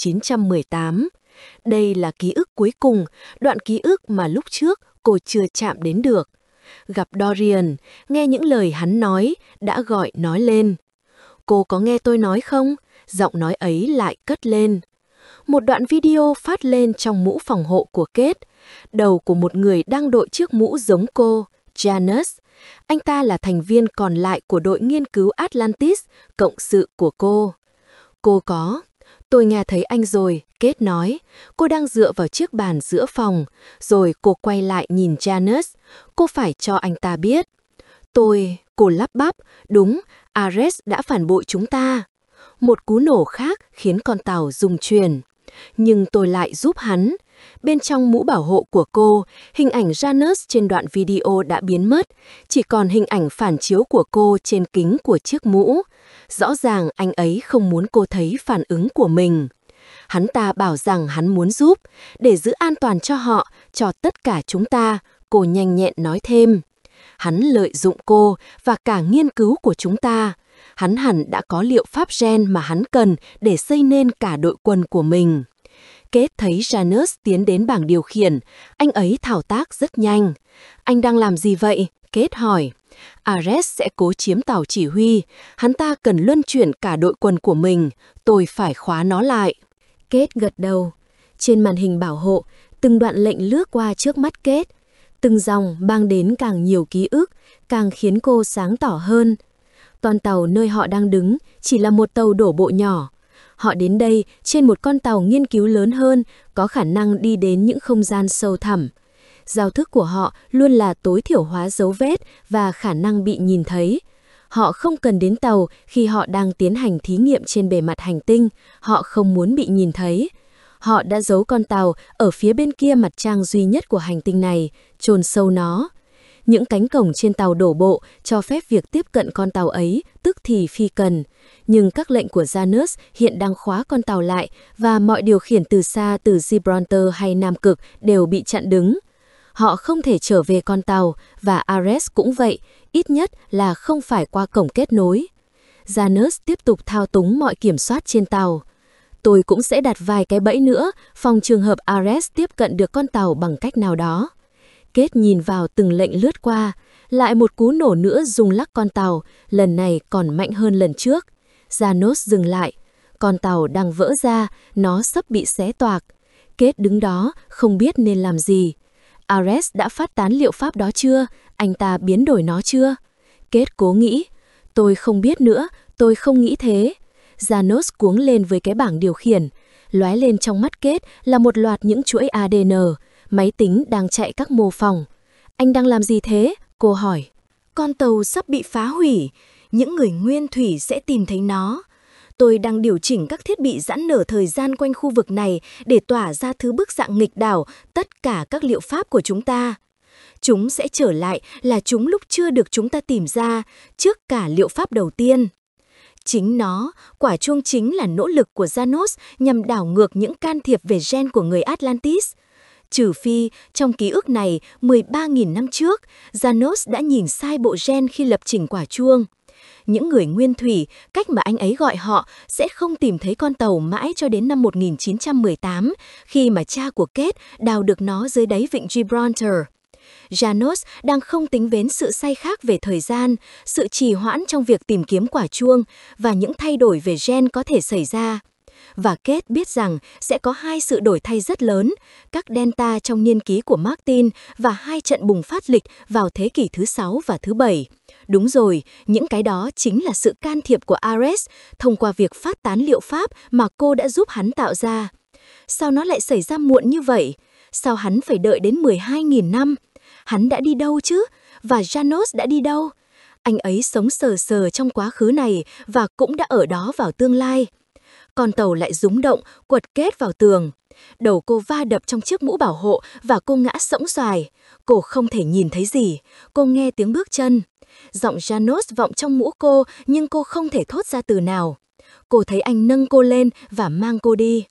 1918. Đây là ký ức cuối cùng, đoạn ký ức mà lúc trước cô chưa chạm đến được. Gặp Dorian, nghe những lời hắn nói, đã gọi nói lên. Cô có nghe tôi nói không? Giọng nói ấy lại cất lên. Một đoạn video phát lên trong mũ phòng hộ của Kate, đầu của một người đang đội chiếc mũ giống cô, Janus. Anh ta là thành viên còn lại của đội nghiên cứu Atlantis, cộng sự của cô. Cô có. Tôi nghe thấy anh rồi, Kate nói. Cô đang dựa vào chiếc bàn giữa phòng. Rồi cô quay lại nhìn Janus. Cô phải cho anh ta biết. Cô lắp bắp. Đúng, Ares đã phản bội chúng ta. Một cú nổ khác khiến con tàu rung chuyển. Nhưng tôi lại giúp hắn. Bên trong mũ bảo hộ của cô, hình ảnh Janus trên đoạn video đã biến mất, chỉ còn hình ảnh phản chiếu của cô trên kính của chiếc mũ. Rõ ràng anh ấy không muốn cô thấy phản ứng của mình. Hắn ta bảo rằng hắn muốn giúp, để giữ an toàn cho họ, cho tất cả chúng ta, cô nhanh nhẹn nói thêm. Hắn lợi dụng cô và cả nghiên cứu của chúng ta. Hắn hẳn đã có liệu pháp gen mà hắn cần để xây nên cả đội quân của mình. Kate thấy Janus tiến đến bảng điều khiển, anh ấy thao tác rất nhanh. Anh đang làm gì vậy? Kate hỏi. Ares sẽ cố chiếm tàu chỉ huy, hắn ta cần luân chuyển cả đội quân của mình, tôi phải khóa nó lại. Kate gật đầu. Trên màn hình bảo hộ, từng đoạn lệnh lướt qua trước mắt Kate. Từng dòng mang đến càng nhiều ký ức, càng khiến cô sáng tỏ hơn. Toan tàu nơi họ đang đứng chỉ là một tàu đổ bộ nhỏ. Họ đến đây trên một con tàu nghiên cứu lớn hơn, có khả năng đi đến những không gian sâu thẳm. Giao thức của họ luôn là tối thiểu hóa dấu vết và khả năng bị nhìn thấy. Họ không cần đến tàu khi họ đang tiến hành thí nghiệm trên bề mặt hành tinh, họ không muốn bị nhìn thấy. Họ đã giấu con tàu ở phía bên kia mặt trăng duy nhất của hành tinh này, chôn sâu nó. Những cánh cổng trên tàu đổ bộ cho phép việc tiếp cận con tàu ấy, tức thì phi cần. Nhưng các lệnh của Janus hiện đang khóa con tàu lại và mọi điều khiển từ xa từ Gibraltar hay Nam Cực đều bị chặn đứng. Họ không thể trở về con tàu và Ares cũng vậy, ít nhất là không phải qua cổng kết nối. Janus tiếp tục thao túng mọi kiểm soát trên tàu. Tôi cũng sẽ đặt vài cái bẫy nữa, phòng trường hợp Ares tiếp cận được con tàu bằng cách nào đó. Kate nhìn vào từng lệnh lướt qua, lại một cú nổ nữa rung lắc con tàu, lần này còn mạnh hơn lần trước. Janus dừng lại, con tàu đang vỡ ra, nó sắp bị xé toạc. Kate đứng đó, không biết nên làm gì. Ares đã phát tán liệu pháp đó chưa? Anh ta biến đổi nó chưa? Kate cố nghĩ. Tôi không biết nữa, tôi không nghĩ thế. Janus cuống lên với cái bảng điều khiển. Lóe lên trong mắt Kate là một loạt những chuỗi ADN. Máy tính đang chạy các mô phỏng. Anh đang làm gì thế? Cô hỏi. Con tàu sắp bị phá hủy. Những người nguyên thủy sẽ tìm thấy nó. Tôi đang điều chỉnh các thiết bị giãn nở thời gian quanh khu vực này để tỏa ra thứ bức xạ nghịch đảo tất cả các liệu pháp của chúng ta. Chúng sẽ trở lại là chúng lúc chưa được chúng ta tìm ra, trước cả liệu pháp đầu tiên. Chính nó, quả chuông chính là nỗ lực của Janus nhằm đảo ngược những can thiệp về gen của người Atlantis. Trừ phi, trong ký ức này, 13.000 năm trước, Janus đã nhìn sai bộ gen khi lập trình quả chuông. Những người nguyên thủy, cách mà anh ấy gọi họ, sẽ không tìm thấy con tàu mãi cho đến năm 1918, khi mà cha của Kate đào được nó dưới đáy vịnh Gibraltar. Janus đang không tính đến sự sai khác về thời gian, sự trì hoãn trong việc tìm kiếm quả chuông và những thay đổi về gen có thể xảy ra. Và Kate biết rằng sẽ có hai sự đổi thay rất lớn, các delta trong niên ký của Martin và hai trận bùng phát lịch vào thế kỷ thứ 6 và thứ 7. Đúng rồi, những cái đó chính là sự can thiệp của Ares thông qua việc phát tán liệu pháp mà cô đã giúp hắn tạo ra. Sao nó lại xảy ra muộn như vậy? Sao hắn phải đợi đến 12.000 năm? Hắn đã đi đâu chứ? Và Janus đã đi đâu? Anh ấy sống sờ sờ trong quá khứ này và cũng đã ở đó vào tương lai. Con tàu lại rúng động, quật kết vào tường. Đầu cô va đập trong chiếc mũ bảo hộ và cô ngã sõng xoài. Cô không thể nhìn thấy gì. Cô nghe tiếng bước chân. Giọng Janus vọng trong mũ cô nhưng cô không thể thốt ra từ nào. Cô thấy anh nâng cô lên và mang cô đi.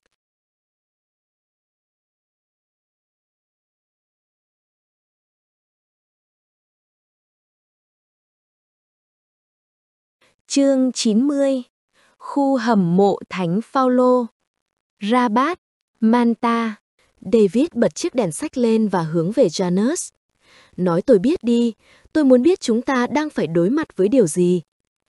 Chương 90. Khu hầm mộ Thánh Phaolô, Rabat, Manta. David bật chiếc đèn sách lên và hướng về Janus. Nói tôi biết đi, tôi muốn biết chúng ta đang phải đối mặt với điều gì.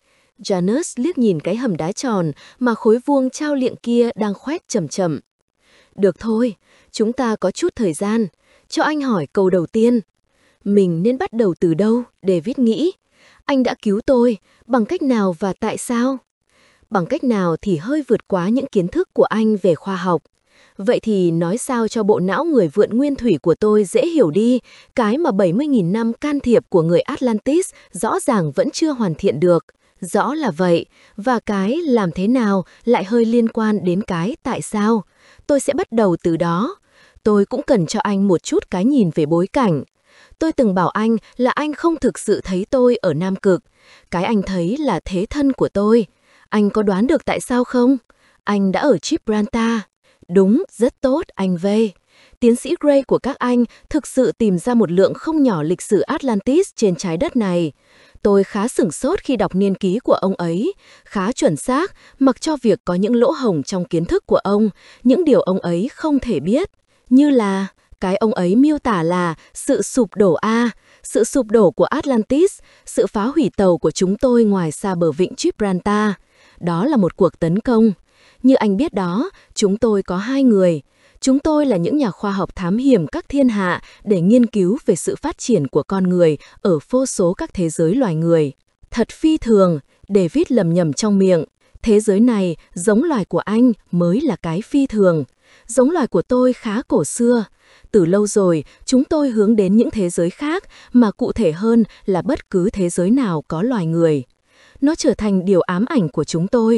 Janus liếc nhìn cái hầm đá tròn mà khối vuông trao liệng kia đang khoét chậm chậm. Được thôi, chúng ta có chút thời gian. Cho anh hỏi câu đầu tiên. Mình nên bắt đầu từ đâu? David nghĩ. Anh đã cứu tôi, bằng cách nào và tại sao? Bằng cách nào thì hơi vượt quá những kiến thức của anh về khoa học. Vậy thì nói sao cho bộ não người vượn nguyên thủy của tôi dễ hiểu đi, cái mà 70.000 năm can thiệp của người Atlantis rõ ràng vẫn chưa hoàn thiện được. Rõ là vậy, và cái làm thế nào lại hơi liên quan đến cái tại sao. Tôi sẽ bắt đầu từ đó. Tôi cũng cần cho anh một chút cái nhìn về bối cảnh. Tôi từng bảo anh là anh không thực sự thấy tôi ở Nam Cực. Cái anh thấy là thế thân của tôi. Anh có đoán được tại sao không? Anh đã ở Gibraltar. Đúng, rất tốt, anh V. Tiến sĩ Gray của các anh thực sự tìm ra một lượng không nhỏ lịch sử Atlantis trên trái đất này. Tôi khá sửng sốt khi đọc niên ký của ông ấy, khá chuẩn xác, mặc cho việc có những lỗ hổng trong kiến thức của ông, những điều ông ấy không thể biết. Như là, cái ông ấy miêu tả là sự sụp đổ sự sụp đổ của Atlantis, sự phá hủy tàu của chúng tôi ngoài xa bờ vịnh Gibraltar. Đó là một cuộc tấn công. Như anh biết đó, chúng tôi có 2 người. Chúng tôi là những nhà khoa học thám hiểm các thiên hạ để nghiên cứu về sự phát triển của con người ở vô số các thế giới loài người. Thật phi thường, David lầm nhầm trong miệng. Thế giới này, giống loài của anh mới là cái phi thường. Giống loài của tôi khá cổ xưa. Từ lâu rồi, chúng tôi hướng đến những thế giới khác mà cụ thể hơn là bất cứ thế giới nào có loài người. Nó trở thành điều ám ảnh của chúng tôi.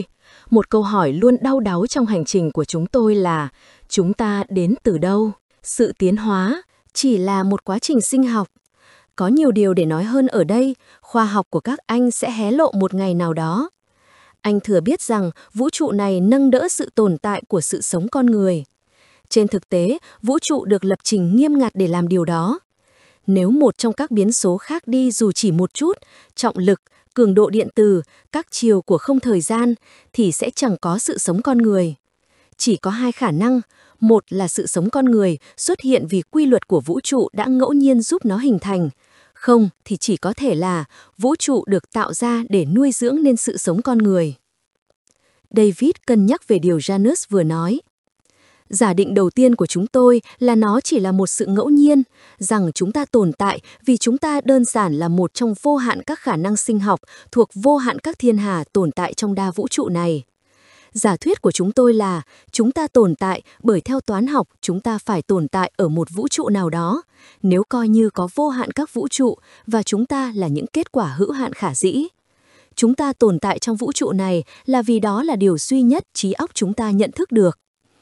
Một câu hỏi luôn đau đáu trong hành trình của chúng tôi là chúng ta đến từ đâu? Sự tiến hóa chỉ là một quá trình sinh học. Có nhiều điều để nói hơn ở đây, khoa học của các anh sẽ hé lộ một ngày nào đó. Anh thừa biết rằng vũ trụ này nâng đỡ sự tồn tại của sự sống con người. Trên thực tế, vũ trụ được lập trình nghiêm ngặt để làm điều đó. Nếu một trong các biến số khác đi dù chỉ một chút, trọng lực, cường độ điện từ, các chiều của không thời gian, thì sẽ chẳng có sự sống con người. Chỉ có hai khả năng, một là sự sống con người xuất hiện vì quy luật của vũ trụ đã ngẫu nhiên giúp nó hình thành. Không thì chỉ có thể là vũ trụ được tạo ra để nuôi dưỡng nên sự sống con người. David cân nhắc về điều Janus vừa nói. Giả định đầu tiên của chúng tôi là nó chỉ là một sự ngẫu nhiên, rằng chúng ta tồn tại vì chúng ta đơn giản là một trong vô hạn các khả năng sinh học thuộc vô hạn các thiên hà tồn tại trong đa vũ trụ này. Giả thuyết của chúng tôi là chúng ta tồn tại bởi theo toán học chúng ta phải tồn tại ở một vũ trụ nào đó, nếu coi như có vô hạn các vũ trụ và chúng ta là những kết quả hữu hạn khả dĩ. Chúng ta tồn tại trong vũ trụ này là vì đó là điều duy nhất trí óc chúng ta nhận thức được.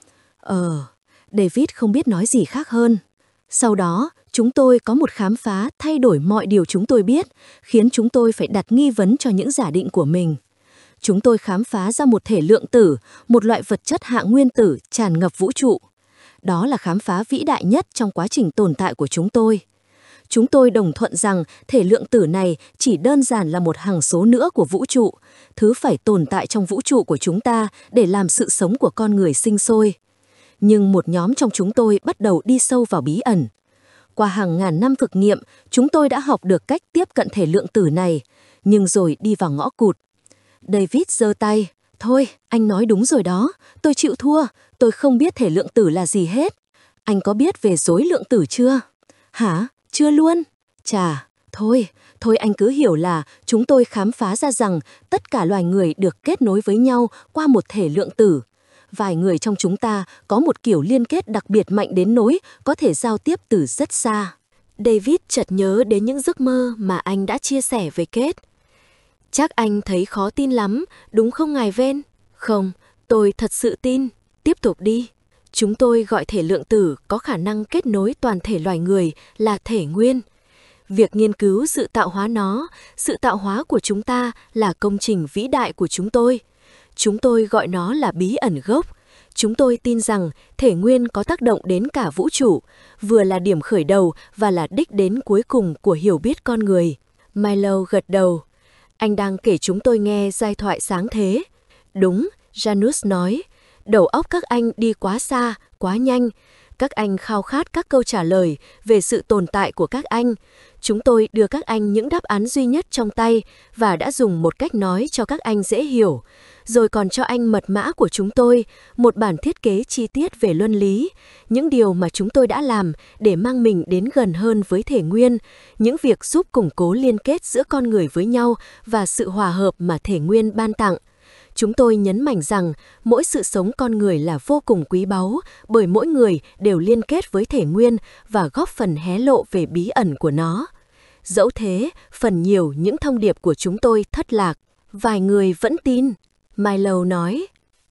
David không biết nói gì khác hơn. Sau đó, chúng tôi có một khám phá thay đổi mọi điều chúng tôi biết, khiến chúng tôi phải đặt nghi vấn cho những giả định của mình. Chúng tôi khám phá ra một thể lượng tử, một loại vật chất hạng nguyên tử tràn ngập vũ trụ. Đó là khám phá vĩ đại nhất trong quá trình tồn tại của chúng tôi. Chúng tôi đồng thuận rằng thể lượng tử này chỉ đơn giản là một hằng số nữa của vũ trụ, thứ phải tồn tại trong vũ trụ của chúng ta để làm sự sống của con người sinh sôi. Nhưng một nhóm trong chúng tôi bắt đầu đi sâu vào bí ẩn. Qua hàng ngàn năm thực nghiệm, chúng tôi đã học được cách tiếp cận thể lượng tử này, nhưng rồi đi vào ngõ cụt. David giơ tay. Thôi, anh nói đúng rồi đó, tôi chịu thua, tôi không biết thể lượng tử là gì hết. Anh có biết về rối lượng tử chưa? Hả? Chưa luôn? Chà, thôi anh cứ hiểu là chúng tôi khám phá ra rằng tất cả loài người được kết nối với nhau qua một thể lượng tử. Vài người trong chúng ta có một kiểu liên kết đặc biệt mạnh đến nỗi có thể giao tiếp từ rất xa. David chợt nhớ đến những giấc mơ mà anh đã chia sẻ với Kate. Chắc anh thấy khó tin lắm, đúng không ngài Ven? Không, tôi thật sự tin. Tiếp tục đi. Chúng tôi gọi thể lượng tử có khả năng kết nối toàn thể loài người là thể nguyên. Việc nghiên cứu sự tạo hóa nó, sự tạo hóa của chúng ta là công trình vĩ đại của chúng tôi. Chúng tôi gọi nó là bí ẩn gốc. Chúng tôi tin rằng thể nguyên có tác động đến cả vũ trụ, vừa là điểm khởi đầu và là đích đến cuối cùng của hiểu biết con người. Milo gật đầu. Anh đang kể chúng tôi nghe giai thoại sáng thế. Đúng, Janus nói. Đầu óc các anh đi quá xa, quá nhanh. Các anh khao khát các câu trả lời về sự tồn tại của các anh. Chúng tôi đưa các anh những đáp án duy nhất trong tay và đã dùng một cách nói cho các anh dễ hiểu. Rồi còn cho anh mật mã của chúng tôi, một bản thiết kế chi tiết về luân lý, những điều mà chúng tôi đã làm để mang mình đến gần hơn với thể nguyên, những việc giúp củng cố liên kết giữa con người với nhau và sự hòa hợp mà thể nguyên ban tặng. Chúng tôi nhấn mạnh rằng mỗi sự sống con người là vô cùng quý báu bởi mỗi người đều liên kết với thể nguyên và góp phần hé lộ về bí ẩn của nó. Dẫu thế, phần nhiều những thông điệp của chúng tôi thất lạc. Vài người vẫn tin. Milo nói,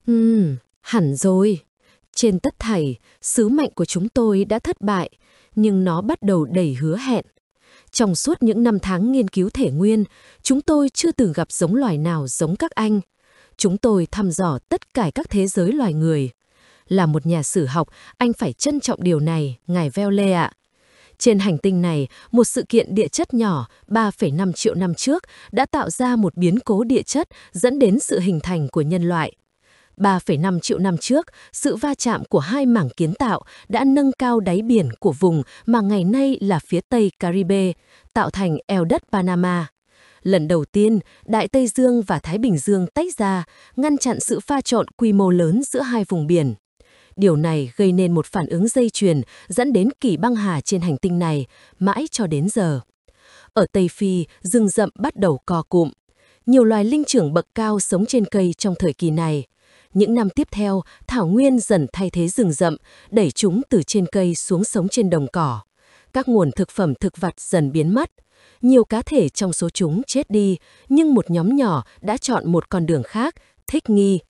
hẳn rồi. Trên tất thảy, sứ mệnh của chúng tôi đã thất bại, nhưng nó bắt đầu đầy hứa hẹn. Trong suốt những năm tháng nghiên cứu thể nguyên, chúng tôi chưa từng gặp giống loài nào giống các anh. Chúng tôi thăm dò tất cả các thế giới loài người. Là một nhà sử học, anh phải trân trọng điều này, ngài Velle ạ. Trên hành tinh này, một sự kiện địa chất nhỏ 3,5 triệu năm trước đã tạo ra một biến cố địa chất dẫn đến sự hình thành của nhân loại. 3,5 triệu năm trước, sự va chạm của hai mảng kiến tạo đã nâng cao đáy biển của vùng mà ngày nay là phía Tây Caribe, tạo thành eo đất Panama. Lần đầu tiên, Đại Tây Dương và Thái Bình Dương tách ra, ngăn chặn sự pha trộn quy mô lớn giữa hai vùng biển. Điều này gây nên một phản ứng dây chuyền dẫn đến kỷ băng hà trên hành tinh này, mãi cho đến giờ. Ở Tây Phi, rừng rậm bắt đầu co cụm. Nhiều loài linh trưởng bậc cao sống trên cây trong thời kỳ này. Những năm tiếp theo, thảo nguyên dần thay thế rừng rậm, đẩy chúng từ trên cây xuống sống trên đồng cỏ. Các nguồn thực phẩm thực vật dần biến mất. Nhiều cá thể trong số chúng chết đi, nhưng một nhóm nhỏ đã chọn một con đường khác, thích nghi.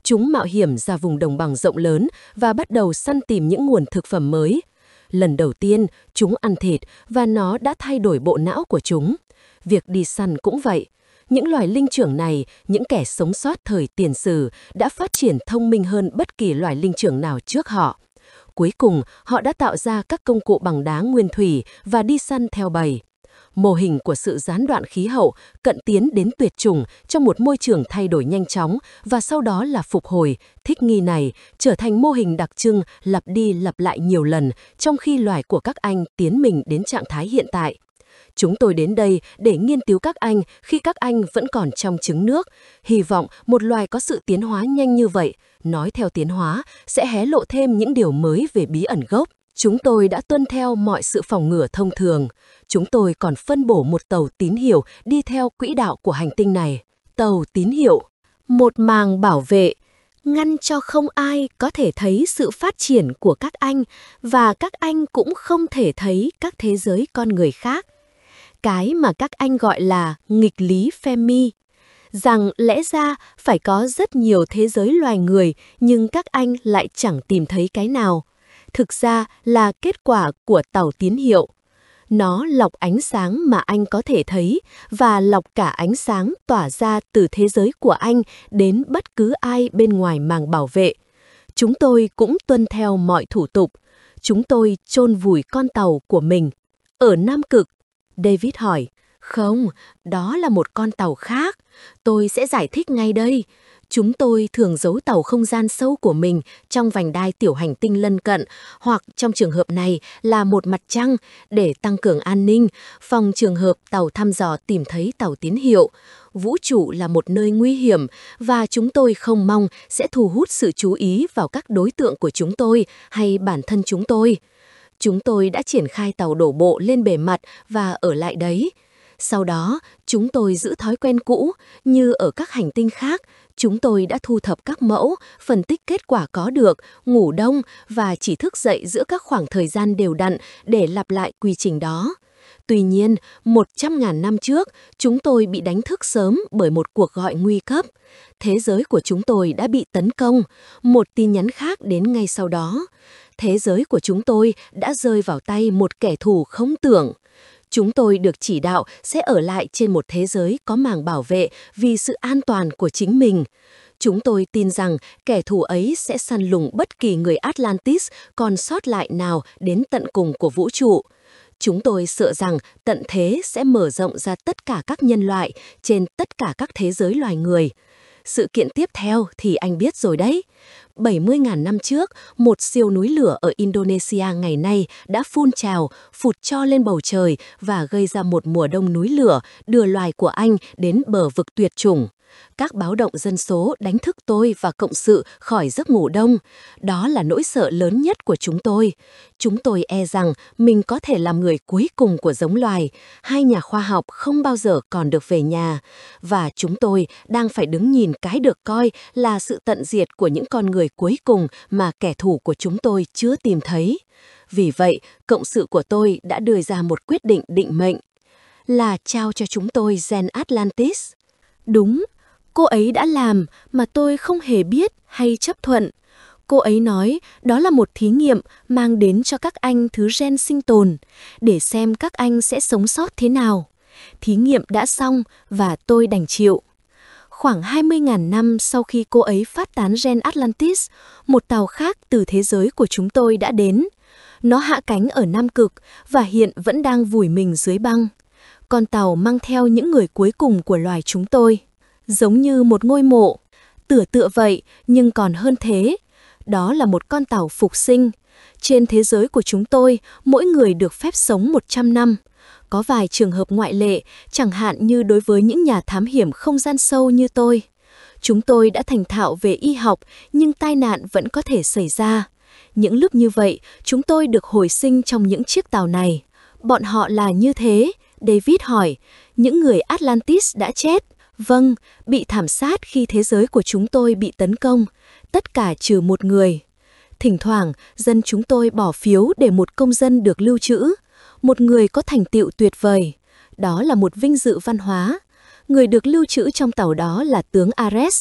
Chúng mạo hiểm ra vùng đồng bằng rộng lớn và bắt đầu săn tìm những nguồn thực phẩm mới. Lần đầu tiên, chúng ăn thịt và nó đã thay đổi bộ não của chúng. Việc đi săn cũng vậy. Những loài linh trưởng này, những kẻ sống sót thời tiền sử, đã phát triển thông minh hơn bất kỳ loài linh trưởng nào trước họ. Cuối cùng, họ đã tạo ra các công cụ bằng đá nguyên thủy và đi săn theo bầy. Mô hình của sự gián đoạn khí hậu, cận tiến đến tuyệt chủng trong một môi trường thay đổi nhanh chóng và sau đó là phục hồi, thích nghi này trở thành mô hình đặc trưng lặp đi lặp lại nhiều lần trong khi loài của các anh tiến mình đến trạng thái hiện tại. Chúng tôi đến đây để nghiên cứu các anh khi các anh vẫn còn trong trứng nước. Hy vọng một loài có sự tiến hóa nhanh như vậy, nói theo tiến hóa, sẽ hé lộ thêm những điều mới về bí ẩn gốc. Chúng tôi đã tuân theo mọi sự phòng ngừa thông thường. Chúng tôi còn phân bổ một tàu tín hiệu đi theo quỹ đạo của hành tinh này. Tàu tín hiệu, một màng bảo vệ, ngăn cho không ai có thể thấy sự phát triển của các anh và các anh cũng không thể thấy các thế giới con người khác. Cái mà các anh gọi là nghịch lý Fermi, rằng lẽ ra phải có rất nhiều thế giới loài người nhưng các anh lại chẳng tìm thấy cái nào. Thực ra là kết quả của tàu tín hiệu. Nó lọc ánh sáng mà anh có thể thấy và lọc cả ánh sáng tỏa ra từ thế giới của anh đến bất cứ ai bên ngoài màng bảo vệ. Chúng tôi cũng tuân theo mọi thủ tục. Chúng tôi chôn vùi con tàu của mình. Ở Nam Cực, David hỏi, không, đó là một con tàu khác. Tôi sẽ giải thích ngay đây. Chúng tôi thường giấu tàu không gian sâu của mình trong vành đai tiểu hành tinh lân cận, hoặc trong trường hợp này là một mặt trăng để tăng cường an ninh, phòng trường hợp tàu thăm dò tìm thấy tàu tín hiệu. Vũ trụ là một nơi nguy hiểm và chúng tôi không mong sẽ thu hút sự chú ý vào các đối tượng của chúng tôi hay bản thân chúng tôi. Chúng tôi đã triển khai tàu đổ bộ lên bề mặt và ở lại đấy. Sau đó, chúng tôi giữ thói quen cũ, như ở các hành tinh khác, chúng tôi đã thu thập các mẫu, phân tích kết quả có được, ngủ đông và chỉ thức dậy giữa các khoảng thời gian đều đặn để lặp lại quy trình đó. Tuy nhiên, 100.000 năm trước, chúng tôi bị đánh thức sớm bởi một cuộc gọi nguy cấp. Thế giới của chúng tôi đã bị tấn công, một tin nhắn khác đến ngay sau đó. Thế giới của chúng tôi đã rơi vào tay một kẻ thù không tưởng. Chúng tôi được chỉ đạo sẽ ở lại trên một thế giới có màng bảo vệ vì sự an toàn của chính mình. Chúng tôi tin rằng kẻ thù ấy sẽ săn lùng bất kỳ người Atlantis còn sót lại nào đến tận cùng của vũ trụ. Chúng tôi sợ rằng tận thế sẽ mở rộng ra tất cả các nhân loại trên tất cả các thế giới loài người. Sự kiện tiếp theo thì anh biết rồi đấy. 70.000 năm trước, một siêu núi lửa ở Indonesia ngày nay đã phun trào, phụt cho lên bầu trời và gây ra một mùa đông núi lửa, đưa loài của anh đến bờ vực tuyệt chủng. Các báo động dân số đánh thức tôi và cộng sự khỏi giấc ngủ đông. Đó là nỗi sợ lớn nhất của chúng tôi. Chúng tôi e rằng mình có thể làm người cuối cùng của giống loài. Hai nhà khoa học không bao giờ còn được về nhà. Và chúng tôi đang phải đứng nhìn cái được coi là sự tận diệt của những con người cuối cùng mà kẻ thù của chúng tôi chưa tìm thấy. Vì vậy, cộng sự của tôi đã đưa ra một quyết định định mệnh là trao cho chúng tôi gen Atlantis. Đúng, cô ấy đã làm mà tôi không hề biết hay chấp thuận. Cô ấy nói đó là một thí nghiệm mang đến cho các anh thứ gen sinh tồn, để xem các anh sẽ sống sót thế nào. Thí nghiệm đã xong và tôi đành chịu. Khoảng 20.000 năm sau khi cô ấy phát tán gen Atlantis, một tàu khác từ thế giới của chúng tôi đã đến. Nó hạ cánh ở Nam Cực và hiện vẫn đang vùi mình dưới băng. Con tàu mang theo những người cuối cùng của loài chúng tôi. Giống như một ngôi mộ, tựa vậy nhưng còn hơn thế. Đó là một con tàu phục sinh. Trên thế giới của chúng tôi, mỗi người được phép sống 100 năm. Có vài trường hợp ngoại lệ, chẳng hạn như đối với những nhà thám hiểm không gian sâu như tôi. Chúng tôi đã thành thạo về y học, nhưng tai nạn vẫn có thể xảy ra. Những lúc như vậy, chúng tôi được hồi sinh trong những chiếc tàu này. Bọn họ là như thế, David hỏi. Những người Atlantis đã chết. Vâng, bị thảm sát khi thế giới của chúng tôi bị tấn công. Tất cả trừ một người. Thỉnh thoảng, dân chúng tôi bỏ phiếu để một công dân được lưu trữ. Một người có thành tựu tuyệt vời. Đó là một vinh dự văn hóa. Người được lưu trữ trong tàu đó là tướng Ares.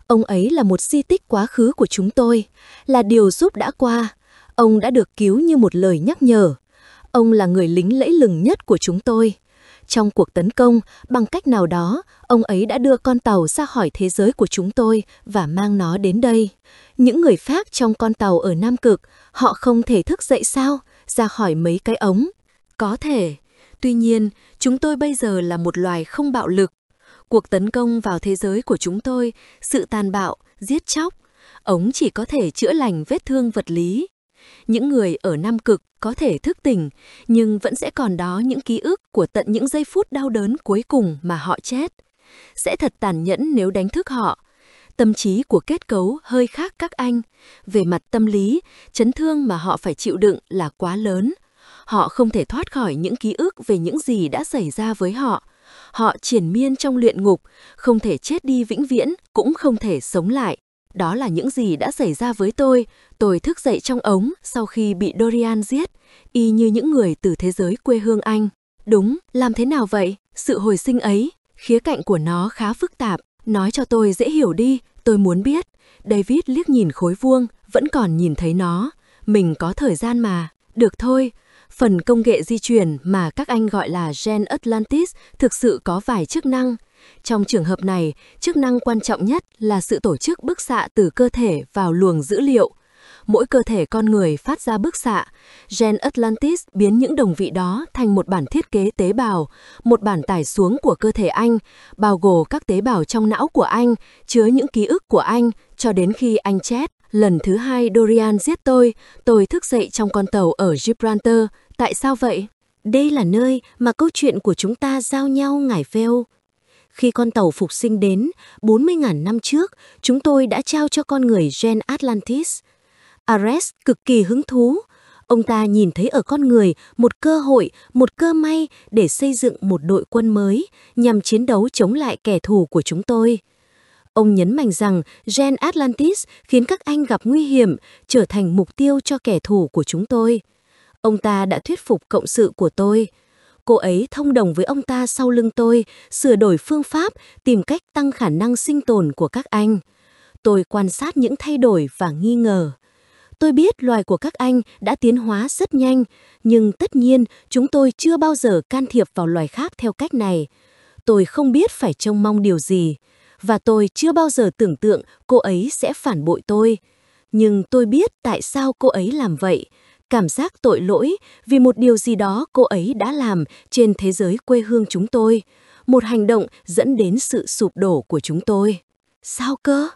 Ông ấy là một di tích quá khứ của chúng tôi, là điều giúp đã qua. Ông đã được cứu như một lời nhắc nhở. Ông là người lính lẫy lừng nhất của chúng tôi. Trong cuộc tấn công, bằng cách nào đó, ông ấy đã đưa con tàu ra khỏi thế giới của chúng tôi và mang nó đến đây. Những người khác trong con tàu ở Nam Cực, họ không thể thức dậy sao, ra khỏi mấy cái ống? Có thể. Tuy nhiên, chúng tôi bây giờ là một loài không bạo lực. Cuộc tấn công vào thế giới của chúng tôi, sự tàn bạo, giết chóc, ống chỉ có thể chữa lành vết thương vật lý. Những người ở Nam Cực có thể thức tỉnh, nhưng vẫn sẽ còn đó những ký ức của tận những giây phút đau đớn cuối cùng mà họ chết. Sẽ thật tàn nhẫn nếu đánh thức họ. Tâm trí của kết cấu hơi khác các anh. Về mặt tâm lý, chấn thương mà họ phải chịu đựng là quá lớn. Họ không thể thoát khỏi những ký ức về những gì đã xảy ra với họ. Họ triền miên trong luyện ngục, không thể chết đi vĩnh viễn, cũng không thể sống lại. Đó là những gì đã xảy ra với tôi. Tôi thức dậy trong ống sau khi bị Dorian giết, y như những người từ thế giới quê hương anh. Đúng, làm thế nào vậy? Sự hồi sinh ấy, khía cạnh của nó khá phức tạp. Nói cho tôi dễ hiểu đi, tôi muốn biết. David liếc nhìn khối vuông, vẫn còn nhìn thấy nó. Mình có thời gian mà. Được thôi. Phần công nghệ di truyền mà các anh gọi là gen Atlantis thực sự có vài chức năng. Trong trường hợp này, chức năng quan trọng nhất là sự tổ chức bức xạ từ cơ thể vào luồng dữ liệu. Mỗi cơ thể con người phát ra bức xạ. Gen Atlantis biến những đồng vị đó thành một bản thiết kế tế bào, một bản tải xuống của cơ thể anh, bao gồm các tế bào trong não của anh, chứa những ký ức của anh, cho đến khi anh chết. Lần thứ hai Dorian giết tôi thức dậy trong con tàu ở Gibraltar. Tại sao vậy? Đây là nơi mà câu chuyện của chúng ta giao nhau, ngài Phil. Khi con tàu phục sinh đến, 40.000 năm trước, chúng tôi đã trao cho con người gen Atlantis. Ares cực kỳ hứng thú. Ông ta nhìn thấy ở con người một cơ hội, một cơ may để xây dựng một đội quân mới nhằm chiến đấu chống lại kẻ thù của chúng tôi. Ông nhấn mạnh rằng gen Atlantis khiến các anh gặp nguy hiểm, trở thành mục tiêu cho kẻ thù của chúng tôi. Ông ta đã thuyết phục cộng sự của tôi. Cô ấy thông đồng với ông ta sau lưng tôi, sửa đổi phương pháp, tìm cách tăng khả năng sinh tồn của các anh. Tôi quan sát những thay đổi và nghi ngờ. Tôi biết loài của các anh đã tiến hóa rất nhanh, nhưng tất nhiên chúng tôi chưa bao giờ can thiệp vào loài khác theo cách này. Tôi không biết phải trông mong điều gì, và tôi chưa bao giờ tưởng tượng cô ấy sẽ phản bội tôi. Nhưng tôi biết tại sao cô ấy làm vậy. Cảm giác tội lỗi vì một điều gì đó cô ấy đã làm trên thế giới quê hương chúng tôi. Một hành động dẫn đến sự sụp đổ của chúng tôi. Sao cơ?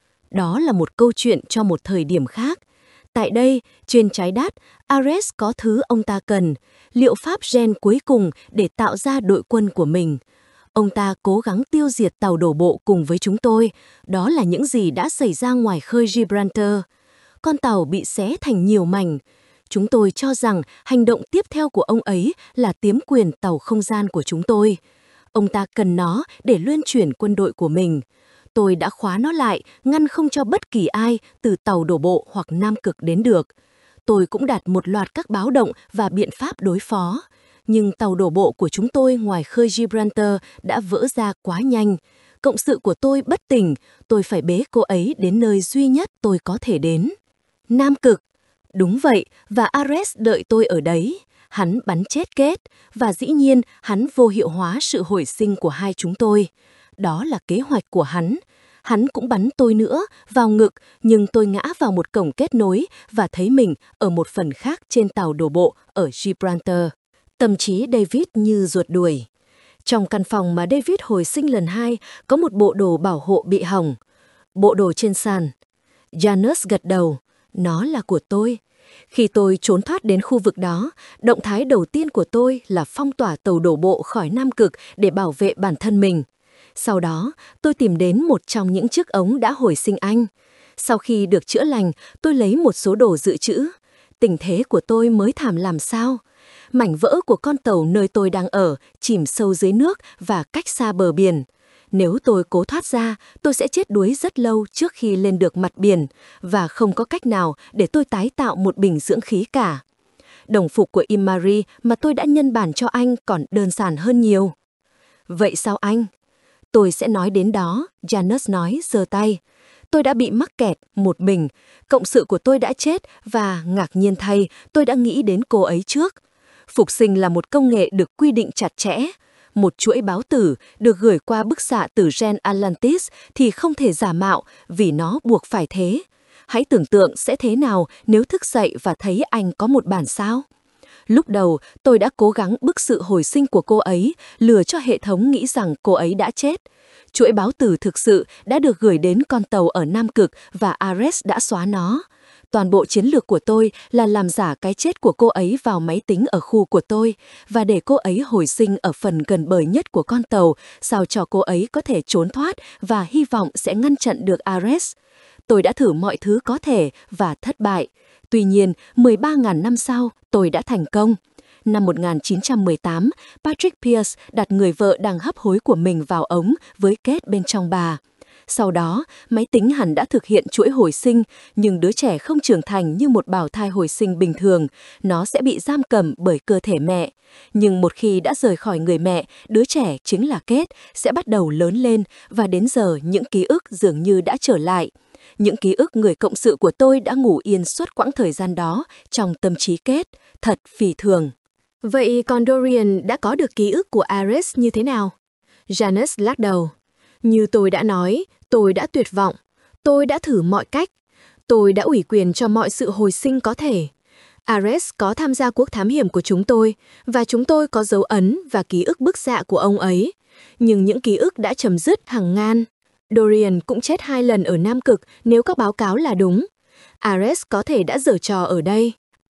Đó là một câu chuyện cho một thời điểm khác. Tại đây, trên trái đất, Ares có thứ ông ta cần, liệu pháp gen cuối cùng để tạo ra đội quân của mình. Ông ta cố gắng tiêu diệt tàu đổ bộ cùng với chúng tôi. Đó là những gì đã xảy ra ngoài khơi Gibraltar. Con tàu bị xé thành nhiều mảnh. Chúng tôi cho rằng hành động tiếp theo của ông ấy là tiếm quyền tàu không gian của chúng tôi. Ông ta cần nó để luân chuyển quân đội của mình. Tôi đã khóa nó lại, ngăn không cho bất kỳ ai từ tàu đổ bộ hoặc Nam Cực đến được. Tôi cũng đặt một loạt các báo động và biện pháp đối phó. Nhưng tàu đổ bộ của chúng tôi ngoài khơi Gibraltar đã vỡ ra quá nhanh. Cộng sự của tôi bất tỉnh, tôi phải bế cô ấy đến nơi duy nhất tôi có thể đến. Nam Cực. Đúng vậy, và Ares đợi tôi ở đấy. Hắn bắn chết Kate, và dĩ nhiên hắn vô hiệu hóa sự hồi sinh của hai chúng tôi. Đó là kế hoạch của hắn. Hắn cũng bắn tôi nữa, vào ngực, nhưng tôi ngã vào một cổng kết nối và thấy mình ở một phần khác trên tàu đổ bộ ở Gibraltar. Tâm trí David như ruột đuổi. Trong căn phòng mà David hồi sinh lần 2, có một bộ đồ bảo hộ bị hỏng. Bộ đồ trên sàn. Janus gật đầu. Nó là của tôi. Khi tôi trốn thoát đến khu vực đó, động thái đầu tiên của tôi là phong tỏa tàu đổ bộ khỏi Nam Cực để bảo vệ bản thân mình. Sau đó, tôi tìm đến một trong những chiếc ống đã hồi sinh anh. Sau khi được chữa lành, tôi lấy một số đồ dự trữ. Tình thế của tôi mới thảm làm sao? Mảnh vỡ của con tàu nơi tôi đang ở chìm sâu dưới nước và cách xa bờ biển. Nếu tôi cố thoát ra, tôi sẽ chết đuối rất lâu trước khi lên được mặt biển, và không có cách nào để tôi tái tạo một bình dưỡng khí cả. Đồng phục của Imari mà tôi đã nhân bản cho anh còn đơn giản hơn nhiều. Vậy sao anh? Tôi sẽ nói đến đó, Janus nói, giơ tay. tôi đã bị mắc kẹt một mình. Cộng sự của tôi đã chết và ngạc nhiên thay, tôi đã nghĩ đến cô ấy trước. Phục sinh là một công nghệ được quy định chặt chẽ. Một chuỗi báo tử được gửi qua bức xạ từ gen Atlantis thì không thể giả mạo vì nó buộc phải thế. Hãy tưởng tượng sẽ thế nào nếu thức dậy và thấy anh có một bản sao? Lúc đầu, tôi đã cố gắng bức sự hồi sinh của cô ấy, lừa cho hệ thống nghĩ rằng cô ấy đã chết. Chuỗi báo tử thực sự đã được gửi đến con tàu ở Nam Cực và Ares đã xóa nó. Toàn bộ chiến lược của tôi là làm giả cái chết của cô ấy vào máy tính ở khu của tôi và để cô ấy hồi sinh ở phần gần bờ nhất của con tàu, sao cho cô ấy có thể trốn thoát và hy vọng sẽ ngăn chặn được Ares. Tôi đã thử mọi thứ có thể và thất bại. Tuy nhiên, 13.000 năm sau, tôi đã thành công. Năm 1918, Patrick Pearce đặt người vợ đang hấp hối của mình vào ống với Kate bên trong bà. Sau đó, máy tính hẳn đã thực hiện chuỗi hồi sinh, nhưng đứa trẻ không trưởng thành như một bào thai hồi sinh bình thường, nó sẽ bị giam cầm bởi cơ thể mẹ. Nhưng một khi đã rời khỏi người mẹ, đứa trẻ chính là Kate sẽ bắt đầu lớn lên và đến giờ những ký ức dường như đã trở lại. Những ký ức người cộng sự của tôi đã ngủ yên suốt quãng thời gian đó trong tâm trí Kate, thật phi thường. Vậy còn Dorian đã có được ký ức của Ares như thế nào? Janice lắc đầu. Như tôi đã nói, tôi đã tuyệt vọng. Tôi đã thử mọi cách. Tôi đã ủy quyền cho mọi sự hồi sinh có thể. Ares có tham gia cuộc thám hiểm của chúng tôi, và chúng tôi có dấu ấn và ký ức bức xạ của ông ấy. Nhưng những ký ức đã chấm dứt hàng ngàn. Dorian cũng chết 2 lần ở Nam Cực nếu các báo cáo là đúng. Ares có thể đã giở trò ở đây.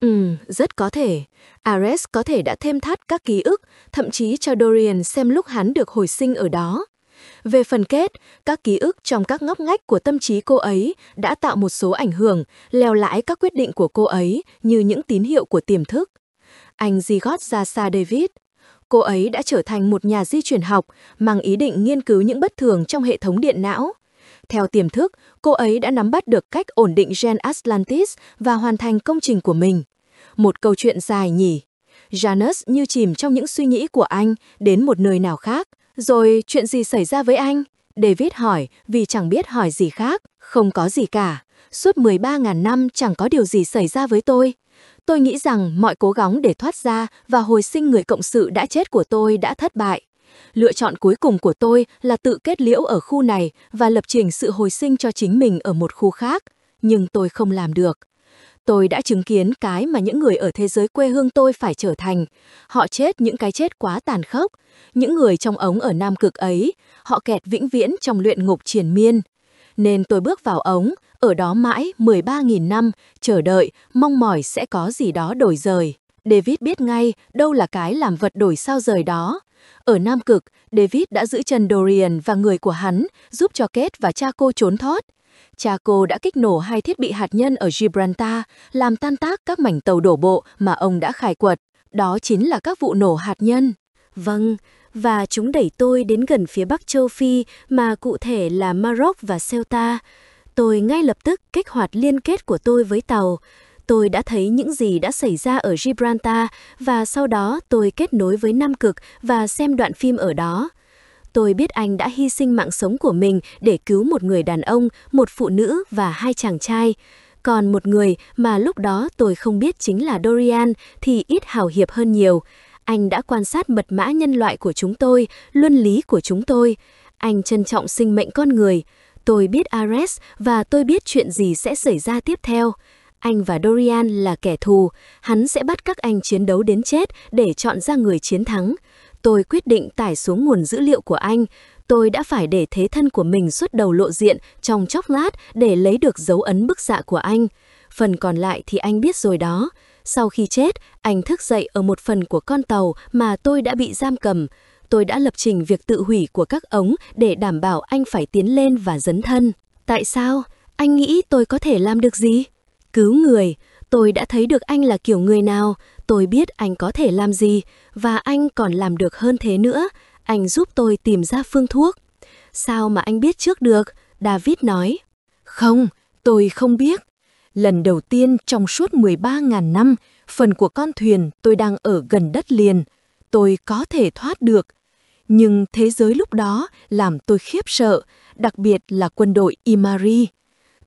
Rất có thể. Ares có thể đã thêm thắt các ký ức, thậm chí cho Dorian xem lúc hắn được hồi sinh ở đó. Về phần Kate, các ký ức trong các ngóc ngách của tâm trí cô ấy đã tạo một số ảnh hưởng, leo lái các quyết định của cô ấy như những tín hiệu của tiềm thức. Anh Zigot ra xa David. Cô ấy đã trở thành một nhà di truyền học, mang ý định nghiên cứu những bất thường trong hệ thống điện não. Theo tiềm thức, cô ấy đã nắm bắt được cách ổn định gen Atlantis và hoàn thành công trình của mình. Một câu chuyện dài nhỉ? Janus như chìm trong những suy nghĩ của anh đến một nơi nào khác. Rồi chuyện gì xảy ra với anh? David hỏi vì chẳng biết hỏi gì khác. Không có gì cả. Suốt 13.000 năm chẳng có điều gì xảy ra với tôi. Tôi nghĩ rằng mọi cố gắng để thoát ra và hồi sinh người cộng sự đã chết của tôi đã thất bại. Lựa chọn cuối cùng của tôi là tự kết liễu ở khu này và lập trình sự hồi sinh cho chính mình ở một khu khác. Nhưng tôi không làm được. Tôi đã chứng kiến cái mà những người ở thế giới quê hương tôi phải trở thành. Họ chết những cái chết quá tàn khốc. Những người trong ống ở Nam Cực ấy, họ kẹt vĩnh viễn trong luyện ngục triền miên. Nên tôi bước vào ống, ở đó mãi 13.000 năm, chờ đợi, mong mỏi sẽ có gì đó đổi rời. David biết ngay đâu là cái làm vật đổi sao rời đó. Ở Nam Cực, David đã giữ chân Dorian và người của hắn, giúp cho Kate và cha cô trốn thoát. Cha cô đã kích nổ 2 thiết bị hạt nhân ở Gibraltar, làm tan tác các mảnh tàu đổ bộ mà ông đã khai quật. Đó chính là các vụ nổ hạt nhân. Vâng, và chúng đẩy tôi đến gần phía Bắc châu Phi, mà cụ thể là Maroc và Ceuta. Tôi ngay lập tức kích hoạt liên kết của tôi với tàu. Tôi đã thấy những gì đã xảy ra ở Gibraltar và sau đó tôi kết nối với Nam Cực và xem đoạn phim ở đó. Tôi biết anh đã hy sinh mạng sống của mình để cứu một người đàn ông, một phụ nữ và 2 chàng trai. Còn một người mà lúc đó tôi không biết chính là Dorian thì ít hào hiệp hơn nhiều. Anh đã quan sát mật mã nhân loại của chúng tôi, luân lý của chúng tôi. Anh trân trọng sinh mệnh con người. Tôi biết Ares và tôi biết chuyện gì sẽ xảy ra tiếp theo. Anh và Dorian là kẻ thù. Hắn sẽ bắt các anh chiến đấu đến chết để chọn ra người chiến thắng. Tôi quyết định tải xuống nguồn dữ liệu của anh. Tôi đã phải để thế thân của mình xuất đầu lộ diện trong chốc lát để lấy được dấu ấn bức xạ của anh. Phần còn lại thì anh biết rồi đó. Sau khi chết, anh thức dậy ở một phần của con tàu mà tôi đã bị giam cầm. Tôi đã lập trình việc tự hủy của các ống để đảm bảo anh phải tiến lên và dấn thân. Tại sao? Anh nghĩ tôi có thể làm được gì? Cứu người. Tôi đã thấy được anh là kiểu người nào. Tôi biết anh có thể làm gì. Và anh còn làm được hơn thế nữa. Anh giúp tôi tìm ra phương thuốc. Sao mà anh biết trước được? David nói. Không, tôi không biết. Lần đầu tiên trong suốt 13.000 năm, phần của con thuyền tôi đang ở gần đất liền. Tôi có thể thoát được. Nhưng thế giới lúc đó làm tôi khiếp sợ, đặc biệt là quân đội Imari.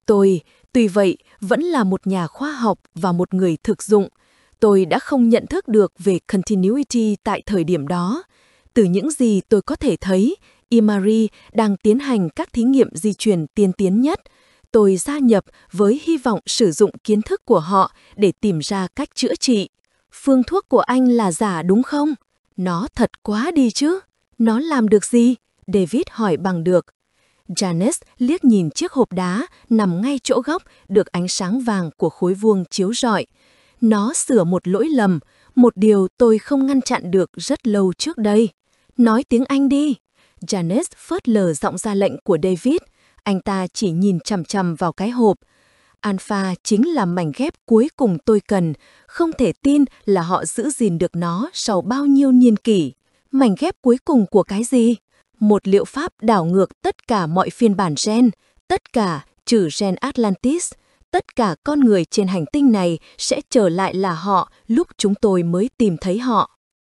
Tôi, tuy vậy, vẫn là một nhà khoa học và một người thực dụng. Tôi đã không nhận thức được về continuity tại thời điểm đó. Từ những gì tôi có thể thấy, Imari đang tiến hành các thí nghiệm di truyền tiên tiến nhất. Tôi gia nhập với hy vọng sử dụng kiến thức của họ để tìm ra cách chữa trị. Phương thuốc của anh là giả đúng không? Nó thật quá đi chứ. Nó làm được gì? David hỏi bằng được. Janet liếc nhìn chiếc hộp đá nằm ngay chỗ góc được ánh sáng vàng của khối vuông chiếu rọi. Nó sửa một lỗi lầm, một điều tôi không ngăn chặn được rất lâu trước đây. Nói tiếng Anh đi. Janet phớt lờ giọng ra lệnh của David. Anh ta chỉ nhìn chằm chằm vào cái hộp. Alpha chính là mảnh ghép cuối cùng tôi cần. Không thể tin là họ giữ gìn được nó sau bao nhiêu niên kỷ. Mảnh ghép cuối cùng của cái gì? Một liệu pháp đảo ngược tất cả mọi phiên bản gen, tất cả trừ gen Atlantis. Tất cả con người trên hành tinh này sẽ trở lại là họ lúc chúng tôi mới tìm thấy họ.